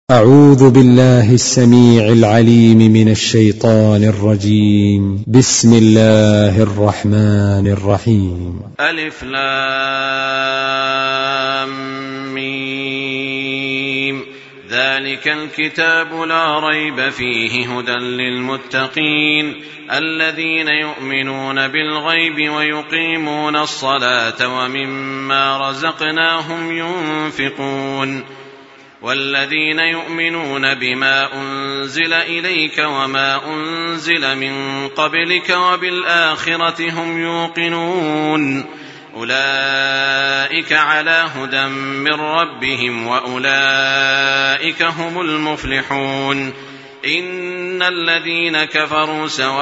أعوذ بالله السميع العليم من الشيطان الرجيم. بسم الله الرحمن الرحيم. ألف لام ميم. ذلك الكتاب لا ريب فيه هدى للمتقين الذين يؤمنون بالغيب ويقيمون الصلاة ومما رزقناهم ينفقون والذين يؤمنون بما أنزل إليك وما أنزل من قبلك وبالآخرة هم يوقنون أولئك على هدى من ربهم وأولئك هم المفلحون. إن الذين كفروا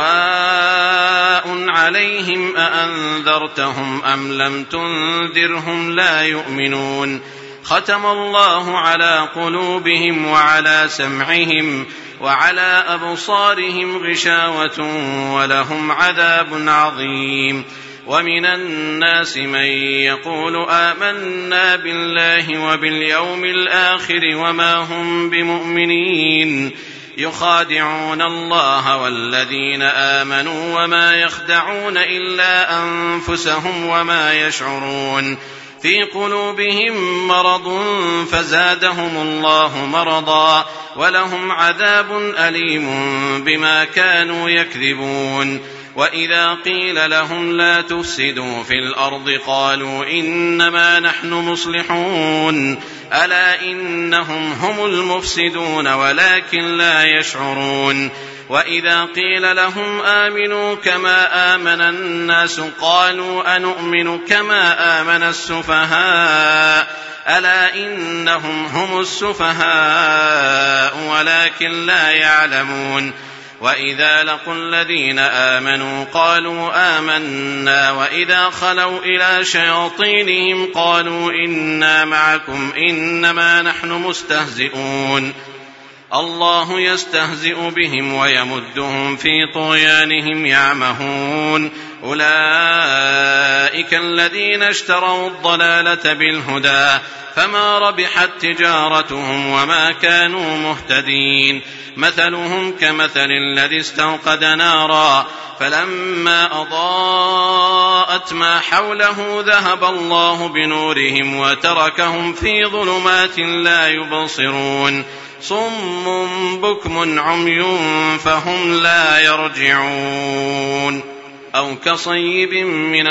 سواء عليهم أأنذرتهم أم لم تنذرهم لا يؤمنون ختم الله على قلوبهم وعلى سمعهم وعلى أبصارهم غشاوة ولهم عذاب عظيم. ومن الناس من يقول آمنا بالله وباليوم الآخر وما هم بمؤمنين يخادعون الله والذين آمنوا وما يخدعون إلا أنفسهم وما يشعرون. في قلوبهم مرض فزادهم الله مرضا ولهم عذاب أليم بما كانوا يكذبون. وإذا قيل لهم لا تفسدوا في الأرض قالوا إنما نحن مصلحون ألا إنهم هم المفسدون ولكن لا يشعرون. وإذا قيل لهم آمنوا كما آمن الناس قالوا أنؤمن كما آمن السفهاء ألا إنهم هم السفهاء ولكن لا يعلمون. وإذا لقوا الذين آمنوا قالوا آمنا وإذا خلوا إلى شياطينهم قالوا إنا معكم إنما نحن مستهزئون الله يستهزئ بهم ويمدهم في طغيانهم يعمهون. أولئك الذين اشتروا الضلالة بالهدى فما ربحت تجارتهم وما كانوا مهتدين. مثلهم كمثل الذي استوقد نارا فلما أضاءت ما حوله ذهب الله بنورهم وتركهم في ظلمات لا يبصرون صم بكم عمي فهم لا يرجعون. أو كصيب من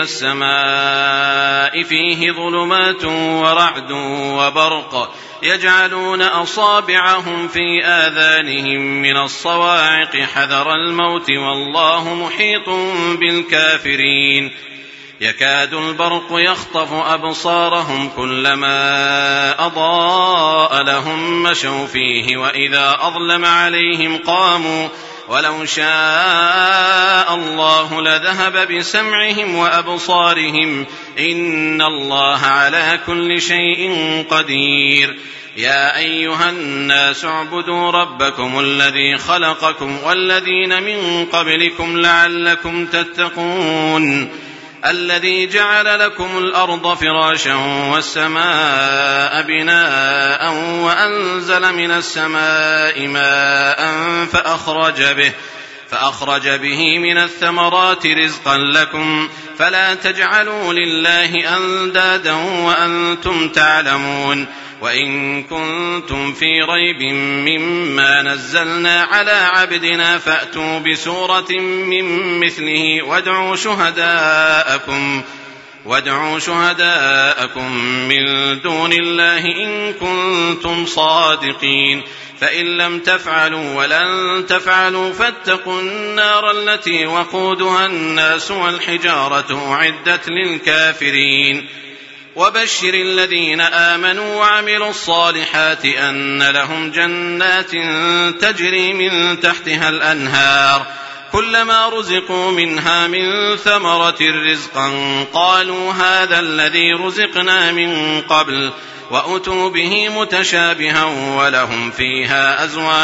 السماء فيه ظلمات ورعد وبرق يجعلون أصابعهم في آذانهم من الصواعق حذر الموت والله محيط بالكافرين. يكاد البرق يخطف أبصارهم كلما أضاء لهم مشوا فيه وإذا أظلم عليهم قاموا ولو شاء الله لذهب بسمعهم وأبصارهم إن الله على كل شيء قدير. يا أيها الناس اعبدوا ربكم الذي خلقكم والذين من قبلكم لعلكم تتقون الذي جعل لكم الأرض فراشا والسماء بناء وأنزل من السماء ماء فأخرج به من الثمرات رزقا لكم فلا تجعلوا لله أندادا وأنتم تعلمون. وإن كنتم في ريب مما نزلنا على عبدنا فأتوا بسورة من مثله وادعوا شهداءكم من دون الله إن كنتم صادقين فإن لم تفعلوا ولن تفعلوا فاتقوا النار التي وقودها الناس والحجارة أعدت للكافرين. وبشر الذين آمنوا وعملوا الصالحات أن لهم جنات تجري من تحتها الأنهار كلما رزقوا منها من ثمرة رزقا قالوا هذا الذي رزقنا من قبل وأتوا به متشابها ولهم فيها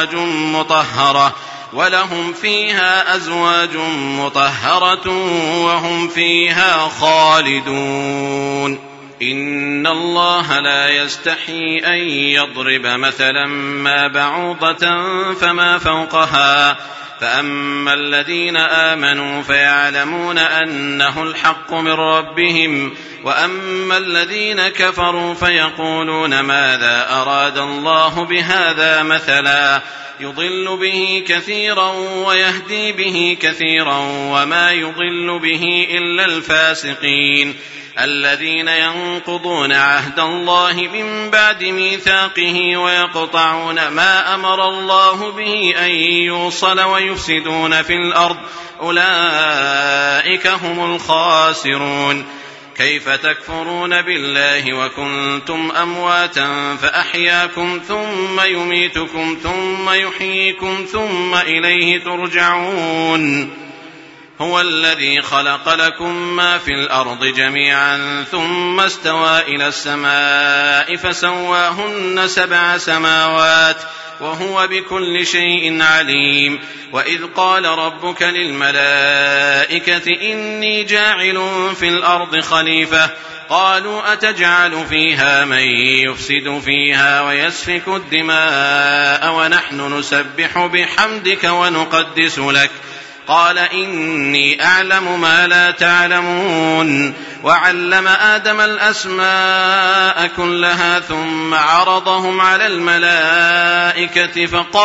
أزواج مطهرة وهم فيها خالدون. إن الله لا يستحي أن يضرب مثلا ما بعوضة فما فوقها فأما الذين آمنوا فيعلمون أنه الحق من ربهم وأما الذين كفروا فيقولون ماذا أراد الله بهذا مثلا يضل به كثيرا ويهدي به كثيرا وما يضل به إلا الفاسقين الذين ينقضون عهد الله من بعد ميثاقه ويقطعون ما أمر الله به أن يوصل ويفسدون في الأرض أولئك هم الخاسرون. كيف تكفرون بالله وكنتم أمواتا فأحياكم ثم يميتكم ثم يحييكم ثم إليه ترجعون. هو الذي خلق لكم ما في الأرض جميعا ثم استوى إلى السماء فسواهن 7 سماوات وهو بكل شيء عليم. وإذ قال ربك للملائكة إني جاعل في الأرض خليفة قالوا أتجعل فيها من يفسد فيها ويسفك الدماء ونحن نسبح بحمدك ونقدس لك قال إني أعلم ما لا تعلمون. وعلم آدم الأسماء كلها ثم عرضهم على الملائكة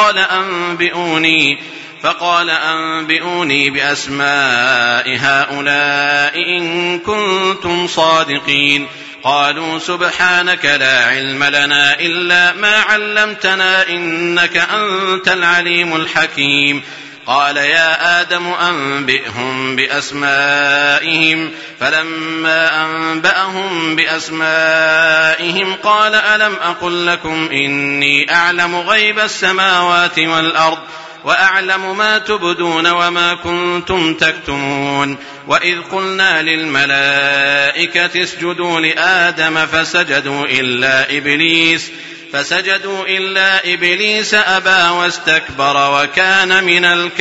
فقال أنبئوني بأسماء هؤلاء إن كنتم صادقين. قالوا سبحانك لا علم لنا إلا ما علمتنا إنك أنت العليم الحكيم. قال يا آدم أنبئهم بأسمائهم فلما أنبأهم بأسمائهم قال ألم أقل لكم إني أعلم غيب السماوات والأرض وأعلم ما تبدون وما كنتم تكتمون. وإذ قلنا للملائكة اسجدوا لآدم فسجدوا إلا إبليس أبى واستكبر وكان من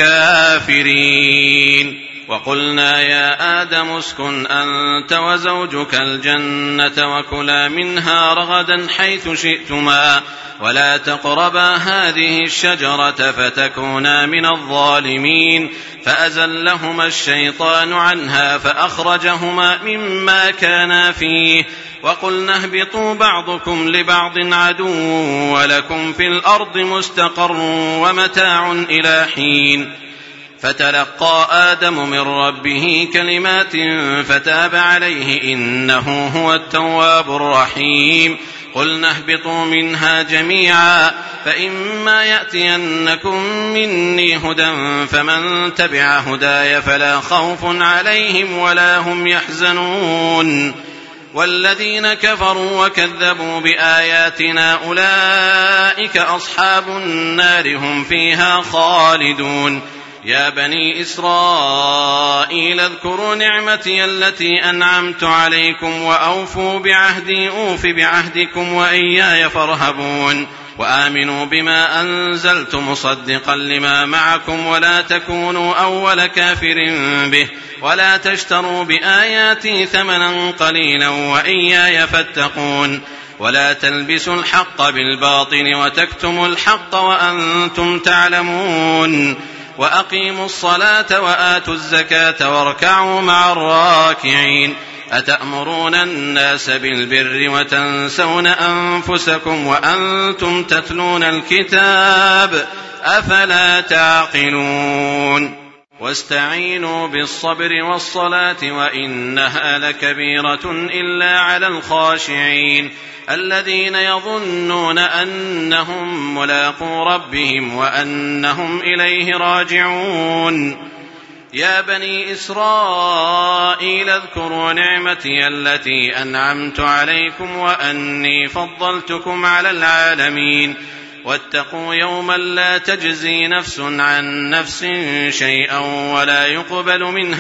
الكافرين. وقلنا يا آدم اسكن أنت وزوجك الجنة وكلا منها رغدا حيث شئتما ولا تقربا هذه الشجرة فتكونا من الظالمين. فأزلهما الشيطان عنها فأخرجهما مما كانا فيه وقلنا اهبطوا بعضكم لبعض عدو ولكم في الأرض مستقر ومتاع إلى حين. فتلقى آدم من ربه كلمات فتاب عليه إنه هو التواب الرحيم. قلنا اهبطوا منها جميعا فإما يأتينكم مني هدى فمن تبع هداي فلا خوف عليهم ولا هم يحزنون. والذين كفروا وكذبوا بآياتنا أولئك أصحاب النار هم فيها خالدون. يا بني إسرائيل اذكروا نعمتي التي أنعمت عليكم وأوفوا بعهدي أوف بعهدكم وإياي فارهبون. وآمنوا بما أنزلت مصدقا لما معكم ولا تكونوا أول كافر به ولا تشتروا بآياتي ثمنا قليلا وإياي فاتقون. ولا تلبسوا الحق بالباطل وتكتموا الحق وأنتم تعلمون. وأقيموا الصلاة وآتوا الزكاة واركعوا مع الراكعين. أتأمرون الناس بالبر وتنسون أنفسكم وأنتم تتلون الكتاب أفلا تعقلون. واستعينوا بالصبر والصلاة وإنها لكبيرة إلا على الخاشعين الذين يظنون أنهم ملاقو ربهم وأنهم إليه راجعون. يا بني إسرائيل اذكروا نعمتي التي أنعمت عليكم وأني فضلتكم على العالمين. واتقوا يوما لا تجزي نفس عن نفس شيئا ولا يقبل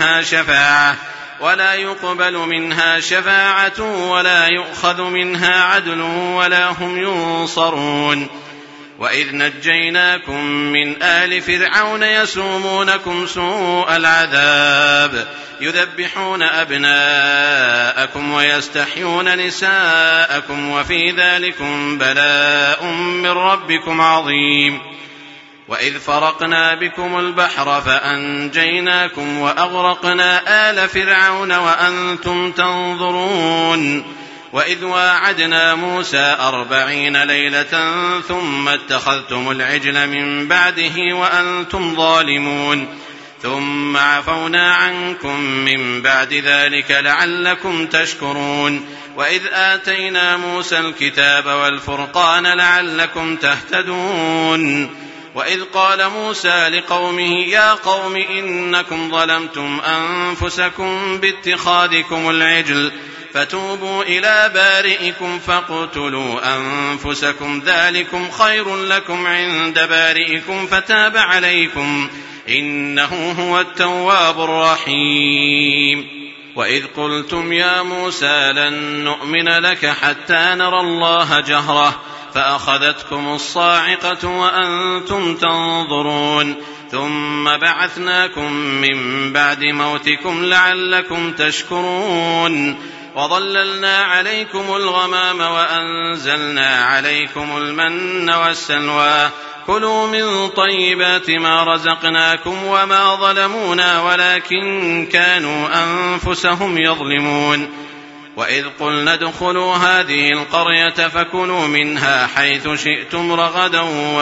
منها شفاعة ولا يؤخذ منها عدل ولا هم ينصرون. وإذ نجيناكم من آل فرعون يسومونكم سوء العذاب يذبحون أبناءكم ويستحيون نساءكم وفي ذلكم بلاء من ربكم عظيم. وإذ فرقنا بكم البحر فأنجيناكم وأغرقنا آل فرعون وأنتم تنظرون. وإذ واعدنا موسى 40 ليلة ثم اتخذتم العجل من بعده وأنتم ظالمون ثم عفونا عنكم من بعد ذلك لعلكم تشكرون. وإذ آتينا موسى الكتاب والفرقان لعلكم تهتدون. وإذ قال موسى لقومه يا قوم إنكم ظلمتم أنفسكم باتخاذكم العجل فتوبوا إلى بارئكم فاقتلوا أنفسكم ذلكم خير لكم عند بارئكم فتاب عليكم إنه هو التواب الرحيم. وإذ قلتم يا موسى لن نؤمن لك حتى نرى الله جهرة فأخذتكم الصاعقة وأنتم تنظرون ثم بعثناكم من بعد موتكم لعلكم تشكرون. وظللنا عليكم الغمام وأنزلنا عليكم المن والسلوى كلوا من طيبات ما رزقناكم وما ظلمونا ولكن كانوا أنفسهم يظلمون. وإذ قلنا ادخلوا هذه القرية فكلوا منها حيث شئتم رغدا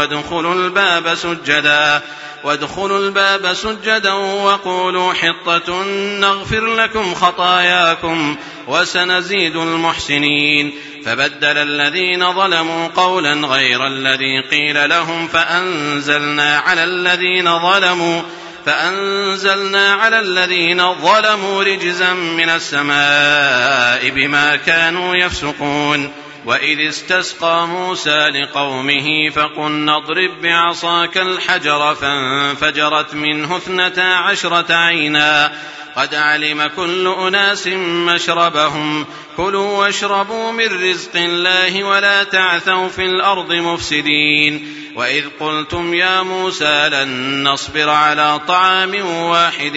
وادخلوا الباب سجدا وقولوا حطة نغفر لكم خطاياكم وسنزيد المحسنين. فبدل الذين ظلموا قولا غير الذي قيل لهم فأنزلنا على الذين ظلموا رجزا من السماء بما كانوا يفسقون. وإذ استسقى موسى لقومه فقلنا اضرب بعصاك الحجر فانفجرت منه 12 عينا قد علم كل أناس مشربهم كلوا واشربوا من رزق الله ولا تعثوا في الأرض مفسدين. وإذ قلتم يا موسى لن نصبر على طعام واحد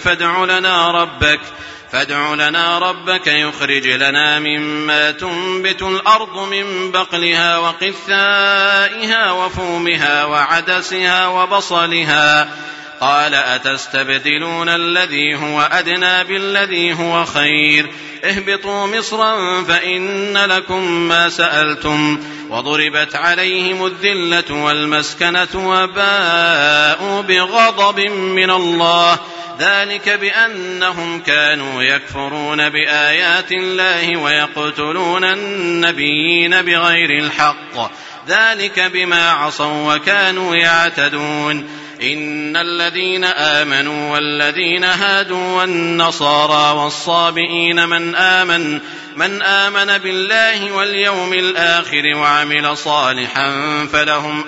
فادع لنا ربك يخرج لنا مما تنبت الأرض من بقلها وقثائها وفومها وعدسها وبصلها قال أتستبدلون الذي هو أدنى بالذي هو خير اهبطوا مصرا فإن لكم ما سألتم وضربت عليهم الذلة والمسكنة وباءوا بغضب من الله ذلك بأنهم كانوا يكفرون بآيات الله ويقتلون النبيين بغير الحق ذلك بما عصوا وكانوا يعتدون. إن الذين آمنوا والذين هادوا والنصارى والصابئين من آمن بالله واليوم الآخر وعمل صالحا فلهم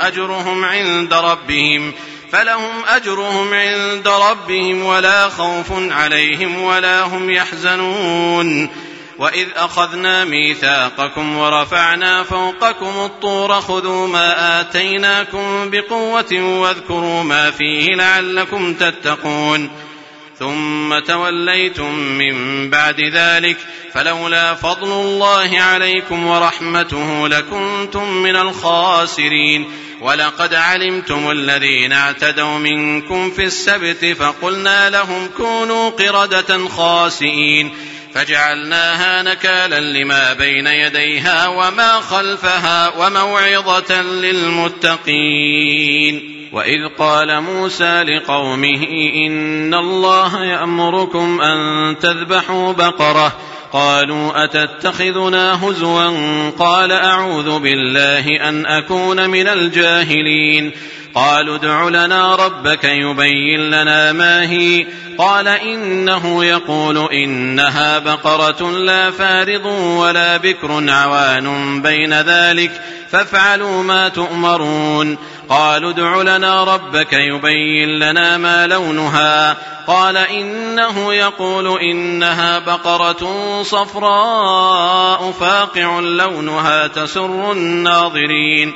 أجرهم عند ربهم ولا خوف عليهم ولا هم يحزنون. وإذ أخذنا ميثاقكم ورفعنا فوقكم الطور خذوا ما آتيناكم بقوة واذكروا ما فيه لعلكم تتقون ثم توليتم من بعد ذلك فلولا فضل الله عليكم ورحمته لكنتم من الخاسرين. ولقد علمتم الذين اعتدوا منكم في السبت فقلنا لهم كونوا قردة خاسئين فجعلناها نكالا لما بين يديها وما خلفها وموعظة للمتقين. وإذ قال موسى لقومه إن الله يأمركم أن تذبحوا بقرة قالوا أتتخذنا هزوا قال أعوذ بالله أن أكون من الجاهلين. قالوا ادع لنا ربك يبين لنا ما هي قال إنه يقول إنها بقرة لا فارض ولا بكر عوان بين ذلك فافعلوا ما تؤمرون. قالوا ادع لنا ربك يبين لنا ما لونها قال إنه يقول إنها بقرة صفراء فاقع لونها تسر الناظرين.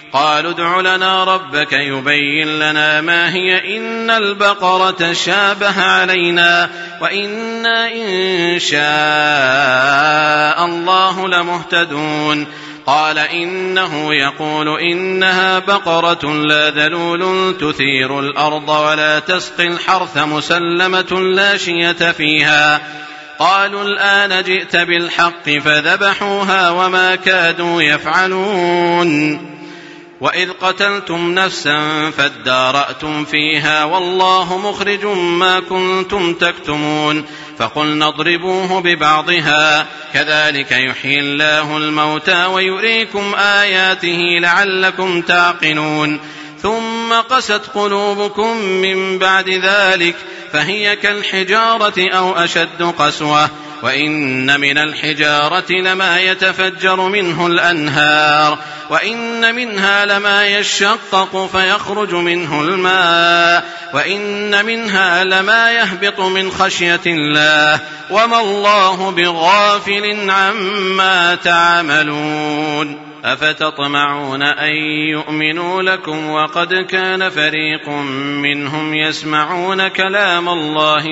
قالوا ادع لنا ربك يبين لنا ما هي إن البقرة شابه علينا وإنا إن شاء الله لمهتدون قال إنه يقول إنها بقرة لا ذلول تثير الأرض ولا تسقي الحرث مسلمة لا شية فيها قالوا الآن جئت بالحق فذبحوها وما كادوا يفعلون وإذ قتلتم نفسا فادارأتم فيها والله مخرج ما كنتم تكتمون فقلنا اضربوه ببعضها كذلك يحيي الله الموتى ويريكم آياته لعلكم تعقلون ثم قست قلوبكم من بعد ذلك فهي كالحجارة أو أشد قسوة وإن من الحجارة لما يتفجر منه الأنهار وإن منها لما يشقق فيخرج منه الماء وإن منها لما يهبط من خشية الله وما الله بغافل عما تعملون أفتطمعون أن يؤمنوا لكم وقد كان فريق منهم يسمعون كلام الله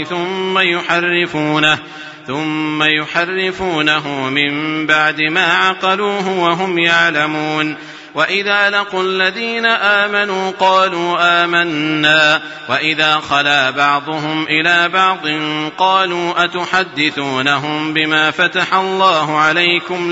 ثم يحرفونه من بعد ما عقلوه وهم يعلمون وإذا لقوا الذين آمنوا قالوا آمنا وإذا خلا بعضهم إلى بعض قالوا أتحدثونهم بما فتح الله عليكم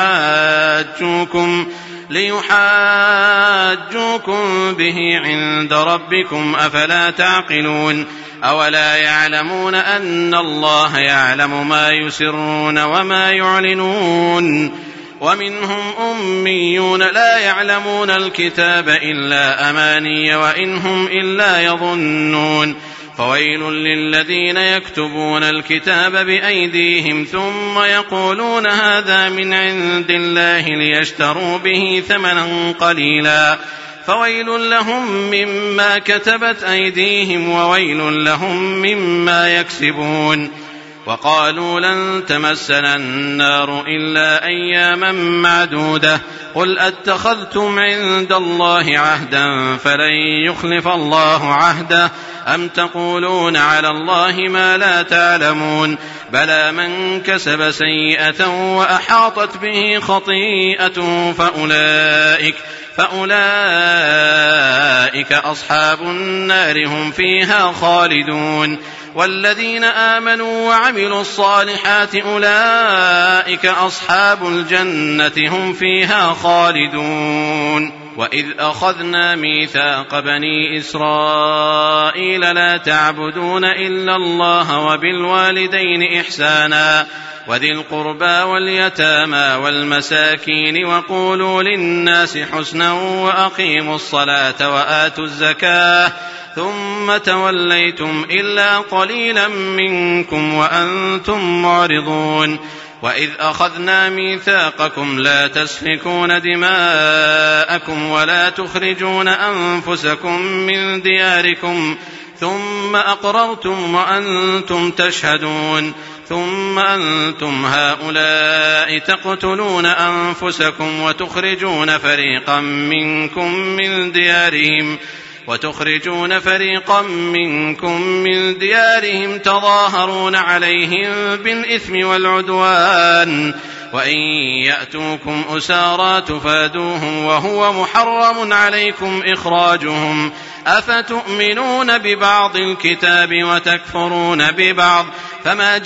ليحاجوكم به عند ربكم أفلا تعقلون أولا يعلمون أن الله يعلم ما يسرون وما يعلنون ومنهم أميون لا يعلمون الكتاب إلا أماني وإنهم إلا يظنون فويل للذين يكتبون الكتاب بأيديهم ثم يقولون هذا من عند الله ليشتروا به ثمنا قليلا فويل لهم مما كتبت أيديهم وويل لهم مما يكسبون وقالوا لن تمسنا النار إلا أياما معدودة قل أتخذتم عند الله عهدا فلن يخلف الله عهده أم تقولون على الله ما لا تعلمون بلى من كسب سيئة وأحاطت به خطيئته فأولئك أصحاب النار هم فيها خالدون والذين آمنوا وعملوا الصالحات أولئك أصحاب الجنة هم فيها خالدون وإذ أخذنا ميثاق بني إسرائيل لا تعبدون إلا الله وبالوالدين إحسانا وذي القربى واليتامى والمساكين وقولوا للناس حسنا وأقيموا الصلاة وآتوا الزكاة ثم توليتم إلا قليلا منكم وأنتم معرضون وإذ أخذنا ميثاقكم لا تسفكون دماءكم ولا تخرجون أنفسكم من دياركم ثم أقررتم وأنتم تشهدون ثم أنتم هؤلاء تقتلون أنفسكم وتخرجون فريقا منكم من ديارهم تظاهرون عليهم بالإثم والعدوان وإن يأتوكم أسارى تفادوهم وهو محرم عليكم إخراجهم أفتؤمنون ببعض الكتاب وتكفرون ببعض فما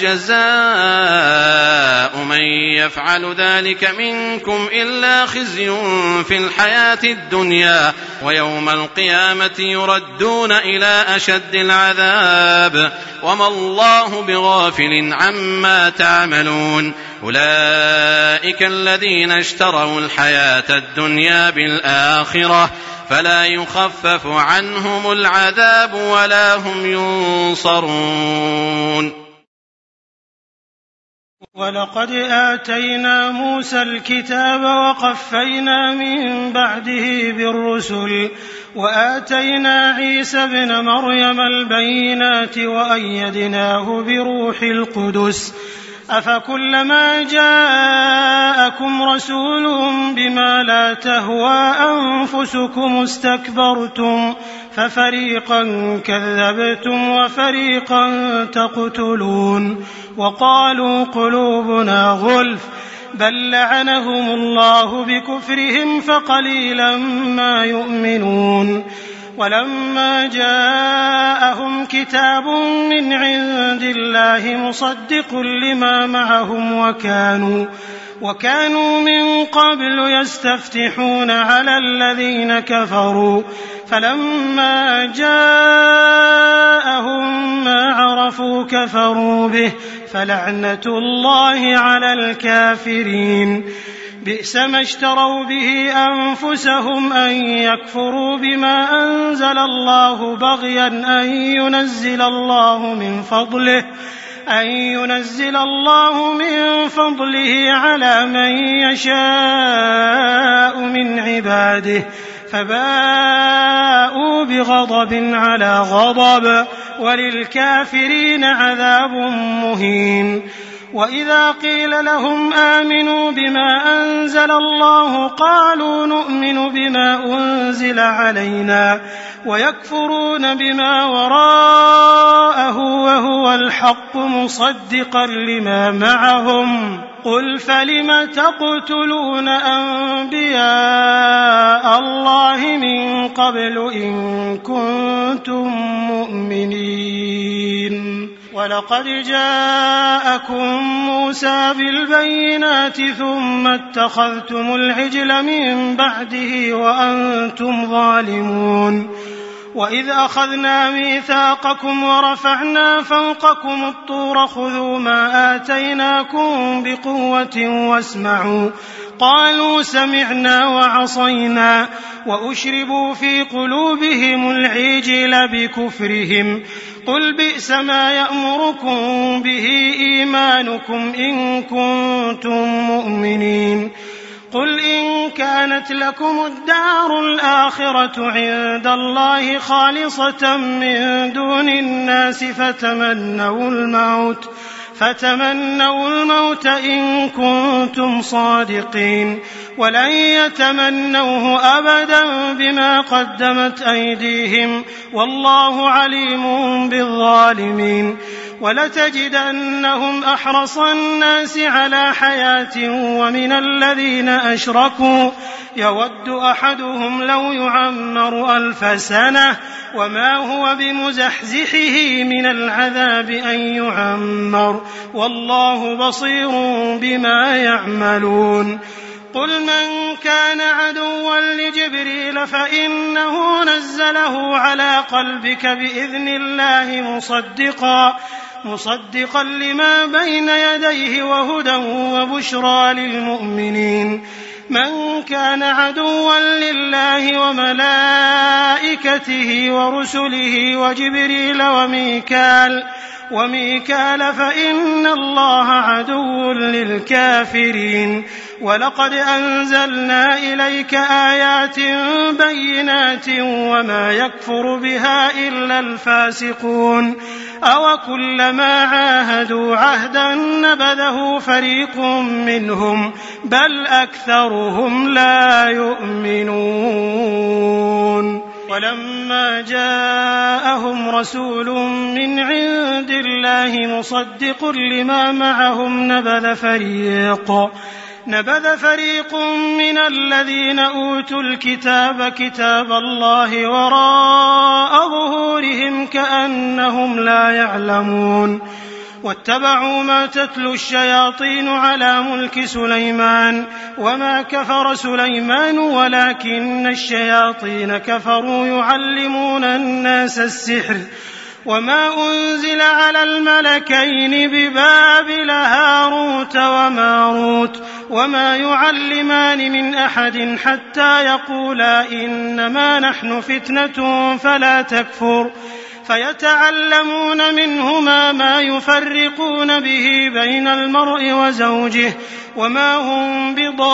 جزاء من يفعل ذلك منكم إلا خزي في الحياة الدنيا ويوم القيامة يردون إلى أشد العذاب وما الله بغافل عما تعملون أولئك الذين اشتروا الحياة الدنيا بالآخرة فلا يخفف عنهم العذاب ولا هم ينصرون ولقد آتينا موسى الكتاب وقفينا من بعده بالرسل وآتينا عيسى ابن مريم البينات وأيدناه بروح القدس أفكلما جاءكم رسول بما لا تهوى أنفسكم استكبرتم ففريقا كذبتم وفريقا تقتلون وقالوا قلوبنا غلف بل لعنهم الله بكفرهم فقليلا ما يؤمنون ولما جاءهم كتاب من عند الله مصدق لما معهم وكانوا من قبل يستفتحون على الذين كفروا فلما جاءهم ما عرفوا كفروا به فلعنة الله على الكافرين بئس ما اشتروا به أنفسهم أن يكفروا بما أنزل الله بغيا أن ينزل الله من فضله على من يشاء من عباده فباءوا بغضب على غضب وللكافرين عذاب مهين وإذا قيل لهم آمنوا بما أنزل الله قالوا نؤمن بما أنزل علينا ويكفرون بما وراءه وهو الحق مصدقا لما معهم قل فلم تقتلون أنبياء الله من قبل إن كنتم مؤمنين ولقد جاءكم موسى بالبينات ثم اتخذتم العجل من بعده وأنتم ظالمون وإذ أخذنا ميثاقكم ورفعنا فوقكم الطور خذوا ما آتيناكم بقوة واسمعوا قالوا سمعنا وعصينا وأشربوا في قلوبهم العجل بكفرهم قل بئس ما يأمركم به إيمانكم إن كنتم مؤمنين قل إن كانت لكم الدار الآخرة عند الله خالصة من دون الناس فتمنوا الموت إن كنتم صادقين ولن يتمنوه أبدا بما قدمت أيديهم والله عليم بالظالمين ولتجدنهم أحرص الناس على حياة ومن الذين أشركوا يود أحدهم لو يعمر 1000 سنة وما هو بمزحزحه من العذاب أن يعمر والله بصير بما يعملون قل من كان عدوا لجبريل فإنه نزله على قلبك بإذن الله مصدقا لما بين يديه وهدى وبشرى للمؤمنين من كان عدوا لله وملائكته ورسله وجبريل وميكال فإن الله عدو للكافرين ولقد أنزلنا إليك آيات بينات وما يكفر بها إلا الفاسقون أوكلما عاهدوا عهدا نبذه فريق منهم بل أكثرهم لا يؤمنون ولما جاءهم رسول من عند الله مصدق لما معهم نبذ فريق من الذين أوتوا الكتاب كتاب الله وراء ظهورهم كأنهم لا يعلمون واتبعوا ما تتلو الشياطين على ملك سليمان وما كفر سليمان ولكن الشياطين كفروا يعلمون الناس السحر وما أنزل على الملكين ببابل هاروت وماروت وما يعلمان من أحد حتى يقولا إنما نحن فتنة فلا تكفر فيتعلمون منهما ما يفرقون به بين المرء وزوجه وما هم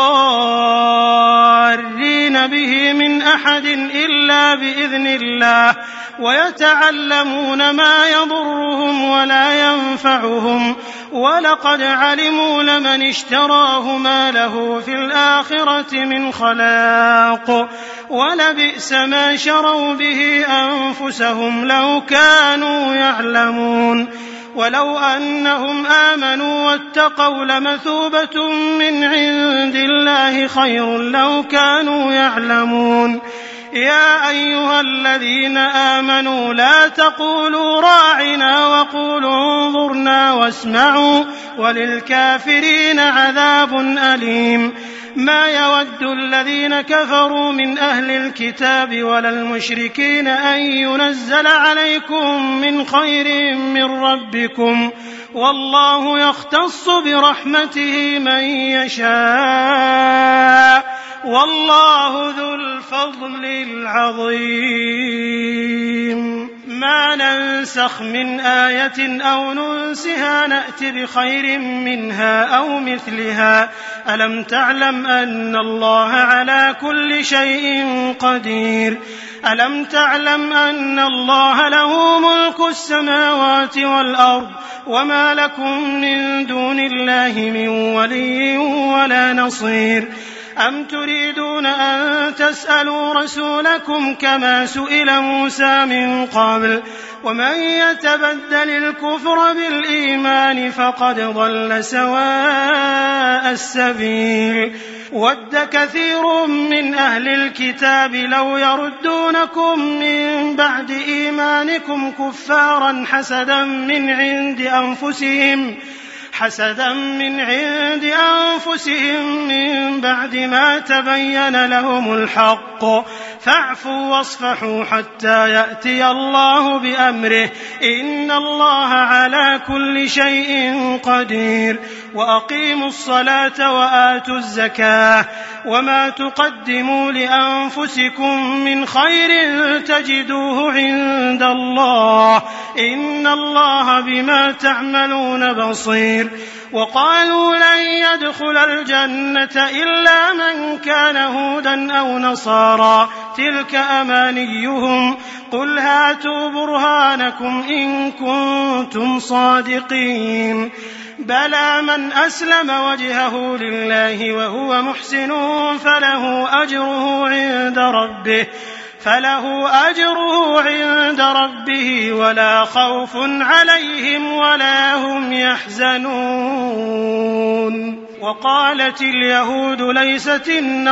بضارين به من أحد إلا بإذن الله ويتعلمون ما يضرهم ولا ينفعهم ولقد علموا لمن اشتراه ما له في الآخرة من خلاق ولبئس ما شروا به أنفسهم لو كانوا يعلمون ولو أنهم آمنوا واتقوا لمثوبة من عند الله خير لو كانوا يعلمون يا أيها الذين آمنوا لا تقولوا راعنا وقولوا انظرنا واسمعوا وللكافرين عذاب أليم ما يود الذين كفروا من أهل الكتاب ولا المشركين أن ينزل عليكم من خير من ربكم والله يختص برحمته من يشاء والله ذو الفضل العظيم ما ننسخ من آية أو ننسها نأت بخير منها أو مثلها ألم تعلم أن الله على كل شيء قدير ألم تعلم أن الله له ملك السماوات والأرض وما لكم من دون الله من ولي ولا نصير أم تريدون أن تسألوا رسولكم كما سئل موسى من قبل ومن يتبدل الكفر بالإيمان فقد ضل سواء السبيل ود كثير من أهل الكتاب لو يردونكم من بعد إيمانكم كفارا حسدا من عند أنفسهم من بعد ما تبين لهم الحق فاعفوا واصفحوا حتى يأتي الله بأمره إن الله على كل شيء قدير وأقيموا الصلاة وآتوا الزكاة وما تقدموا لأنفسكم من خير تجدوه عند الله إن الله بما تعملون بصير وقالوا لن يدخل الجنة إلا من كان هودا أو نصارى تلك أمانيهم قل هاتوا برهانكم إن كنتم صادقين بلى من أسلم وجهه لله وهو محسن فله أجره عند ربه ولا خوف عليهم ولا هم يحزنون وقالت اليهود ليست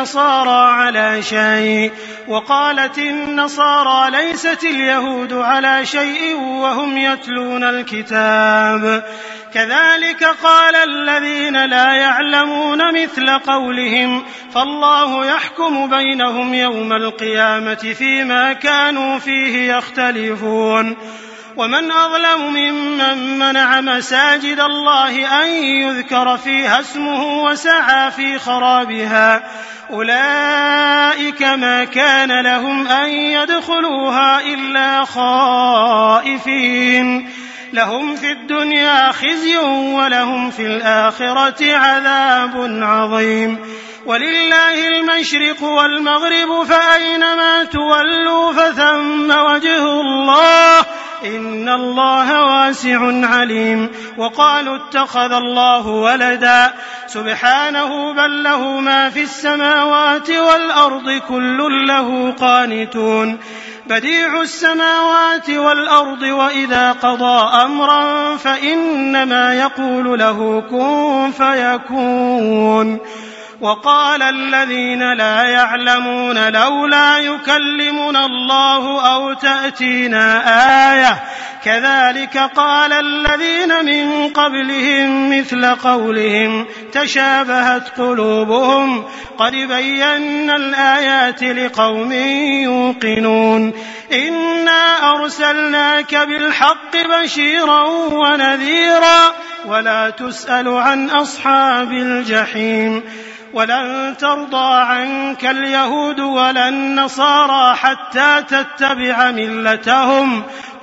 اليهود على شيء وهم يتلون الكتاب كذلك قال الذين لا يعلمون مثل قولهم فالله يحكم بينهم يوم القيامة فيما كانوا فيه يختلفون ومن أظلم ممن منع مساجد الله أن يذكر فيها اسمه وسعى في خرابها أولئك ما كان لهم أن يدخلوها إلا خائفين لهم في الدنيا خزي ولهم في الآخرة عذاب عظيم ولله المشرق والمغرب فأينما تولوا فثم وجه الله إن الله واسع عليم وقالوا اتخذ الله ولدا سبحانه بل له ما في السماوات والأرض كل له قانتون بديع السماوات والأرض وإذا قضى أمرا فإنما يقول له كن فيكون وقال الذين لا يعلمون لولا يكلمنا الله أو تأتينا آية كذلك قال الذين من قبلهم مثل قولهم تشابهت قلوبهم قد بينا الآيات لقوم يوقنون إنا أرسلناك بالحق بشيرا ونذيرا ولا تسأل عن أصحاب الجحيم ولن ترضى عنك اليهود ولا النصارى حتى تتبع ملتهم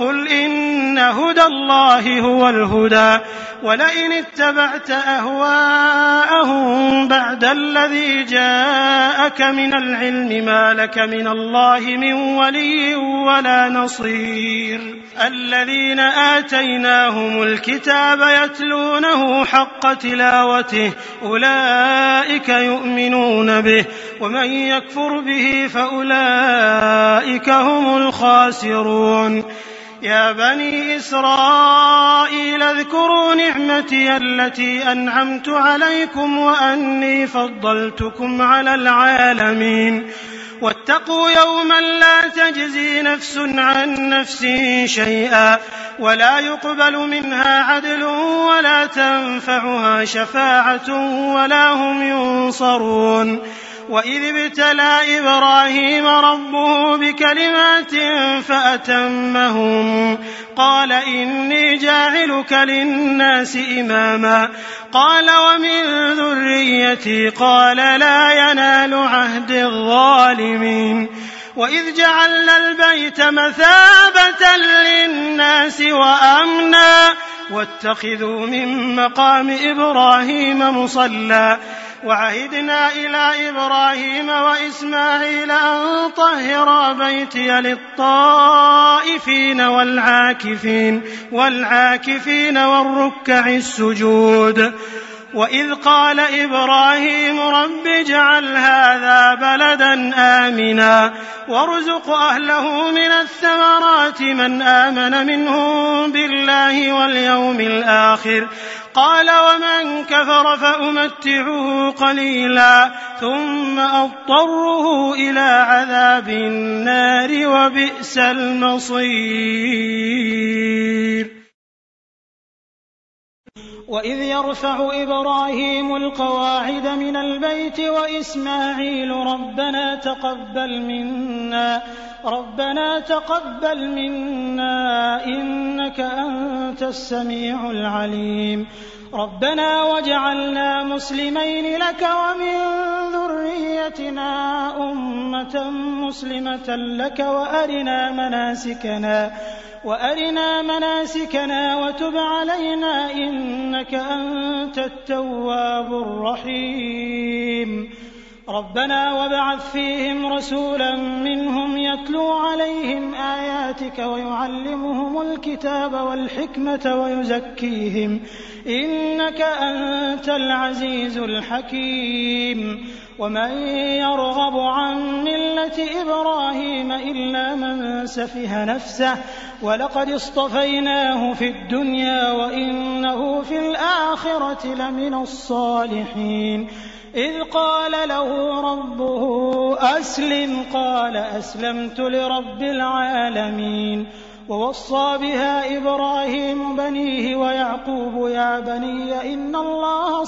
قل إن هدى الله هو الهدى ولئن اتبعت أهواءهم بعد الذي جاءك من العلم ما لك من الله من ولي ولا نصير الذين آتيناهم الكتاب يتلونه حق تلاوته أولئك يؤمنون به ومن يكفر به فأولئك هم الخاسرون يا بني إسرائيل اذكروا نعمتي التي أنعمت عليكم وأني فضلتكم على العالمين واتقوا يوما لا تجزي نفس عن نفس شيئا ولا يقبل منها عدل ولا تنفعها شفاعة ولا هم ينصرون وإذ ابتلى إبراهيم ربه بكلمات فأتمهم قال إني جاعلك للناس إماما قال ومن ذريتي قال لا ينال عهد الظالمين وإذ جعلنا البيت مثابة للناس وأمنا واتخذوا من مقام إبراهيم مصلى وعهدنا إلى إبراهيم وإسماعيل أن طهرا بيتي للطائفين والعاكفين والركع السجود وإذ قال إبراهيم رب اجعل هذا بلدا آمنا وارزق أهله من الثمرات من آمن منهم بالله واليوم الآخر قال ومن كفر فأمتعه قليلا ثم أضطره إلى عذاب النار وبئس المصير وإذ يرفع إبراهيم القواعد من البيت وإسماعيل ربنا تقبل منا إنك أنت السميع العليم ربنا وجعلنا مسلمين لك ومن ذريتنا أمة مسلمة لك وأرنا مناسكنا وتب علينا إنك أنت التواب الرحيم ربنا وابعث فيهم رسولا منهم يتلو عليهم آياتك ويعلمهم الكتاب والحكمة ويزكيهم إنك أنت العزيز الحكيم ومن يرغب عن ملة إبراهيم إلا من سفه نفسه ولقد اصطفيناه في الدنيا وإنه في الآخرة لمن الصالحين إذ قال له ربه أسلم قال أسلمت لرب العالمين ووصى بها إبراهيم بنيه ويعقوب يا بني إن الله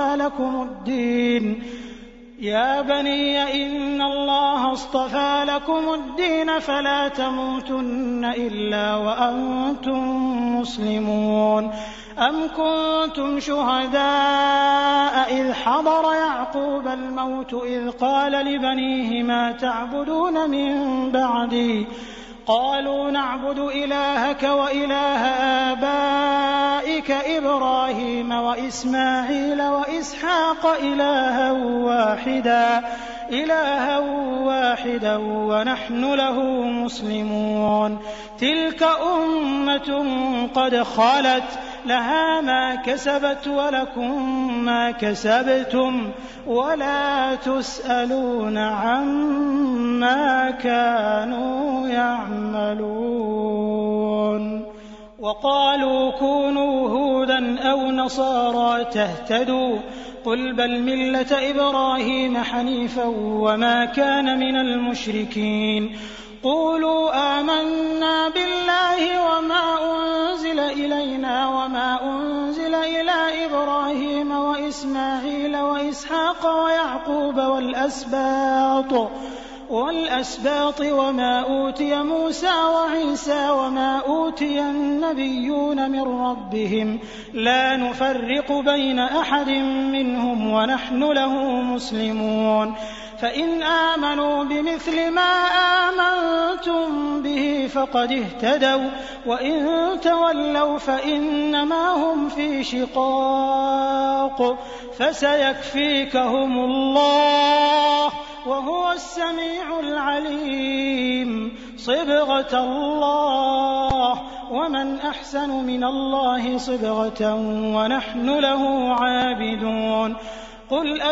اصطفى لكم الدين فلا تموتن إلا وأنتم مسلمون أم كنتم شهداء إذ حضر يعقوب الموت إذ قال لبنيه ما تعبدون من بعدي قالوا نعبد إلهك وإله آبائك إبراهيم وإسماعيل وإسحاق إلها واحدا ونحن له مسلمون تلك أمة قد خلت لها ما كسبت ولكم ما كسبتم ولا تسألون عما كانوا يعملون وقالوا كونوا هودا أو نصارى تهتدوا قل بل ملة إبراهيم حنيفا وما كان من المشركين قولوا آمنا بالله وما أنزل إلينا وما أنزل إلى إبراهيم وإسماعيل وإسحاق ويعقوب والأسباط وما أوتي موسى وعيسى وما أوتي النبيون من ربهم لا نفرق بين أحد منهم ونحن له مسلمون فإن آمنوا بمثل ما آمنتم به فقد اهتدوا وإن تولوا فإنما هم في شقاق فسيكفيكهم الله وهو السميع العليم صبغة الله ومن أحسن من الله صبغة ونحن له عابدون قل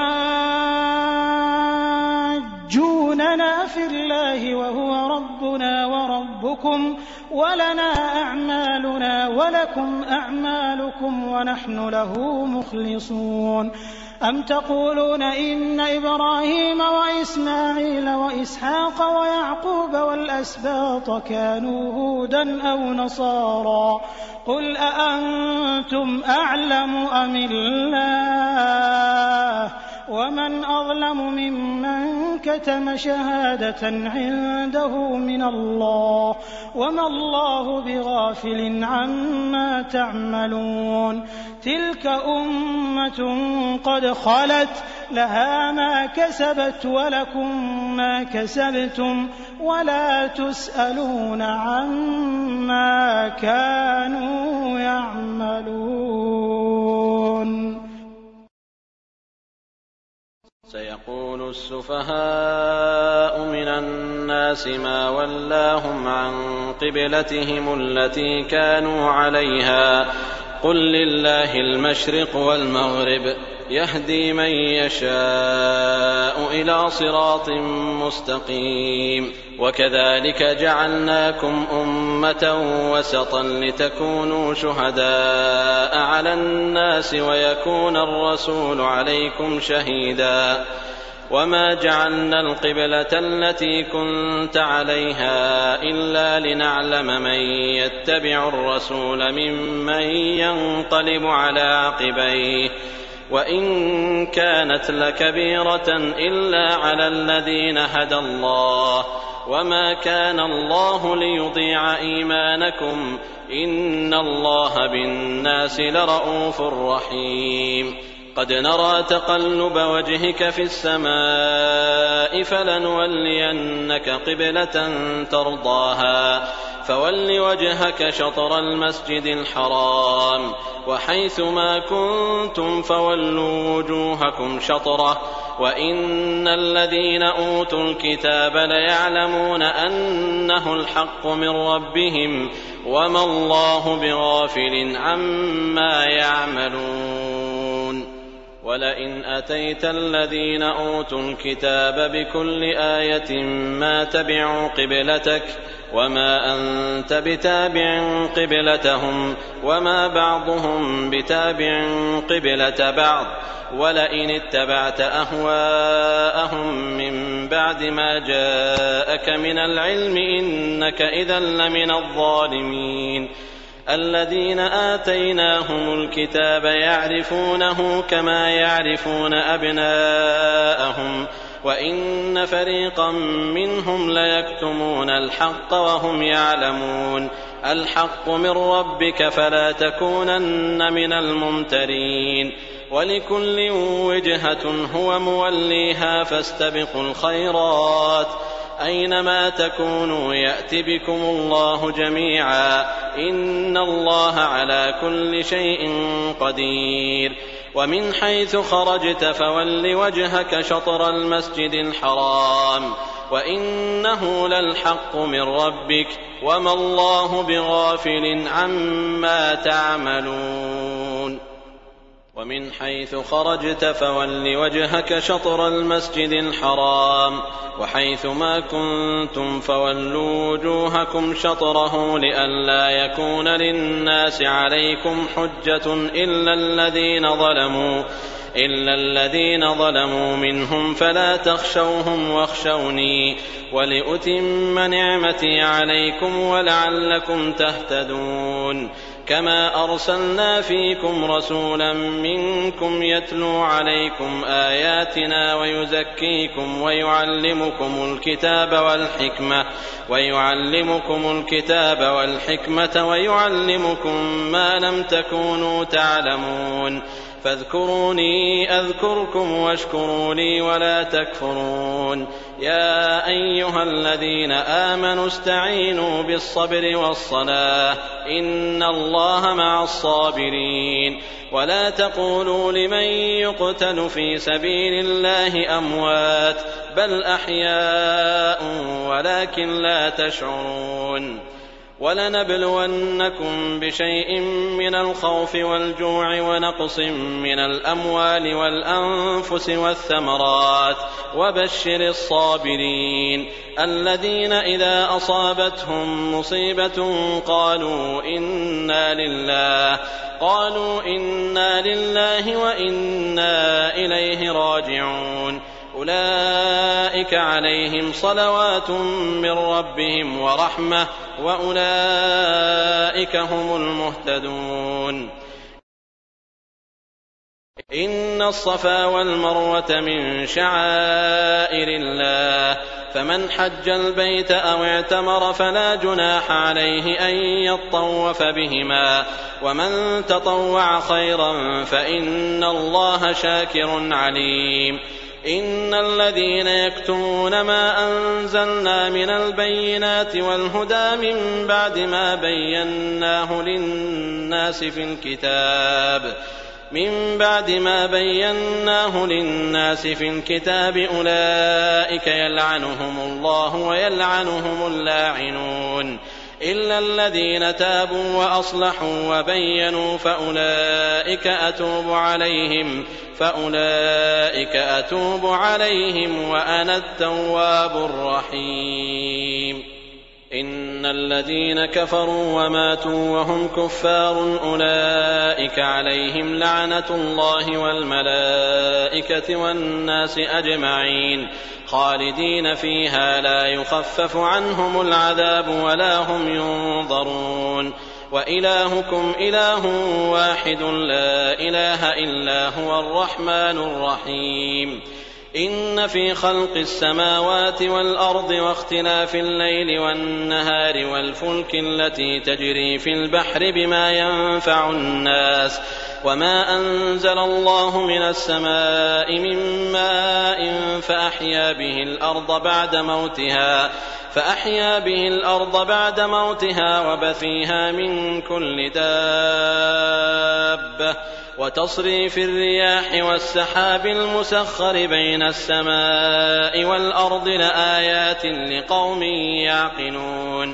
أتحاجوننا في الله وهو ربنا وربكم ولنا أعمالنا ولكم أعمالكم ونحن له مخلصون أم تقولون إن إبراهيم وإسماعيل وإسحاق ويعقوب والأسباط كانوا هودا أو نصارى قل أأنتم أعلم أم الله ومن أظلم ممن كتم شهادة عنده من الله وما الله بغافل عما تعملون تلك أمة قد خلت لها ما كسبت ولكم ما كسبتم ولا تسألون عما كانوا يعملون سيقول السفهاء من الناس ما ولاهم عن قبلتهم التي كانوا عليها قل لله المشرق والمغرب يهدي من يشاء إلى صراط مستقيم وكذلك جعلناكم أمة وسطا لتكونوا شهداء على الناس ويكون الرسول عليكم شهيدا وما جعلنا القبلة التي كنت عليها إلا لنعلم من يتبع الرسول ممن ينقلب على عقبيه وإن كانت لكبيرة إلا على الذين هدى الله وما كان الله ليضيع إيمانكم إن الله بالناس لرءوف رحيم قد نرى تقلب وجهك في السماء فلنولينك قبلة ترضاها فول وجهك شطر المسجد الحرام وحيث ما كنتم فولوا وجوهكم شطره وإن الذين أوتوا الكتاب ليعلمون أنه الحق من ربهم وما الله بغافل عما يعملون ولئن أتيت الذين أوتوا الكتاب بكل آية ما تبعوا قبلتك وما أنت بتابع قبلتهم وما بعضهم بتابع قبلة بعض ولئن اتبعت أهواءهم من بعد ما جاءك من العلم إنك إذا لمن الظالمين الذين آتيناهم الكتاب يعرفونه كما يعرفون أبناءهم وإن فريقا منهم ليكتمون الحق وهم يعلمون الحق من ربك فلا تكونن من الممترين ولكل وجهة هو موليها فاستبقوا الخيرات أينما تكونوا يأت بكم الله جميعا إن الله على كل شيء قدير ومن حيث خرجت فول وجهك شطر المسجد الحرام وإنه للحق من ربك وما الله بغافل عما تعملون ومن حيث خرجت فول وجهك شطر المسجد الحرام وحيث ما كنتم فولوا وجوهكم شطره لئلا يكون للناس عليكم حجة إلا الذين ظلموا منهم فلا تخشوهم واخشوني ولأتم نعمتي عليكم ولعلكم تهتدون كما أرسلنا فيكم رسولا منكم يتلو عليكم آياتنا ويزكيكم ويعلمكم الكتاب والحكمة ويعلمكم ما لم تكونوا تعلمون فاذكروني أذكركم واشكروا لي ولا تكفرون. يا أيها الذين آمنوا استعينوا بالصبر والصلاة إن الله مع الصابرين. ولا تقولوا لمن يقتل في سبيل الله أموات بل أحياء ولكن لا تشعرون. ولنبلونكم بشيء من الخوف والجوع ونقص من الأموال والأنفس والثمرات وبشر الصابرين الذين إذا أصابتهم مصيبة قالوا إنا لله وإنا إليه راجعون. أولئك عليهم صلوات من ربهم ورحمة وأولئك هم المهتدون. إن الصفا والمروة من شعائر الله فمن حج البيت أو اعتمر فلا جناح عليه أن يطوف بهما ومن تطوع خيرا فإن الله شاكر عليم. إن الذين يكتمون ما أنزلنا من البينات والهدى من بعد ما بيناه للناس في الكتاب أولئك يلعنهم الله ويلعنهم اللاعنون إلا الذين تابوا وأصلحوا وبينوا فأولئك أتوب عليهم وأنا التواب الرحيم. إن الذين كفروا وماتوا وهم كفار أولئك عليهم لعنة الله والملائكة والناس أجمعين خالدين فيها لا يخفف عنهم العذاب ولا هم ينظرون. وإلهكم إله واحد لا إله إلا هو الرحمن الرحيم. إن في خلق السماوات والأرض واختلاف الليل والنهار والفلك التي تجري في البحر بما ينفع الناس وما أنزل الله من السماء من ماء فأحيا به الأرض بعد موتها وبث فيها من كل دابة وتصريف الرياح والسحاب المسخر بين السماء والأرض لآيات لقوم يعقلون.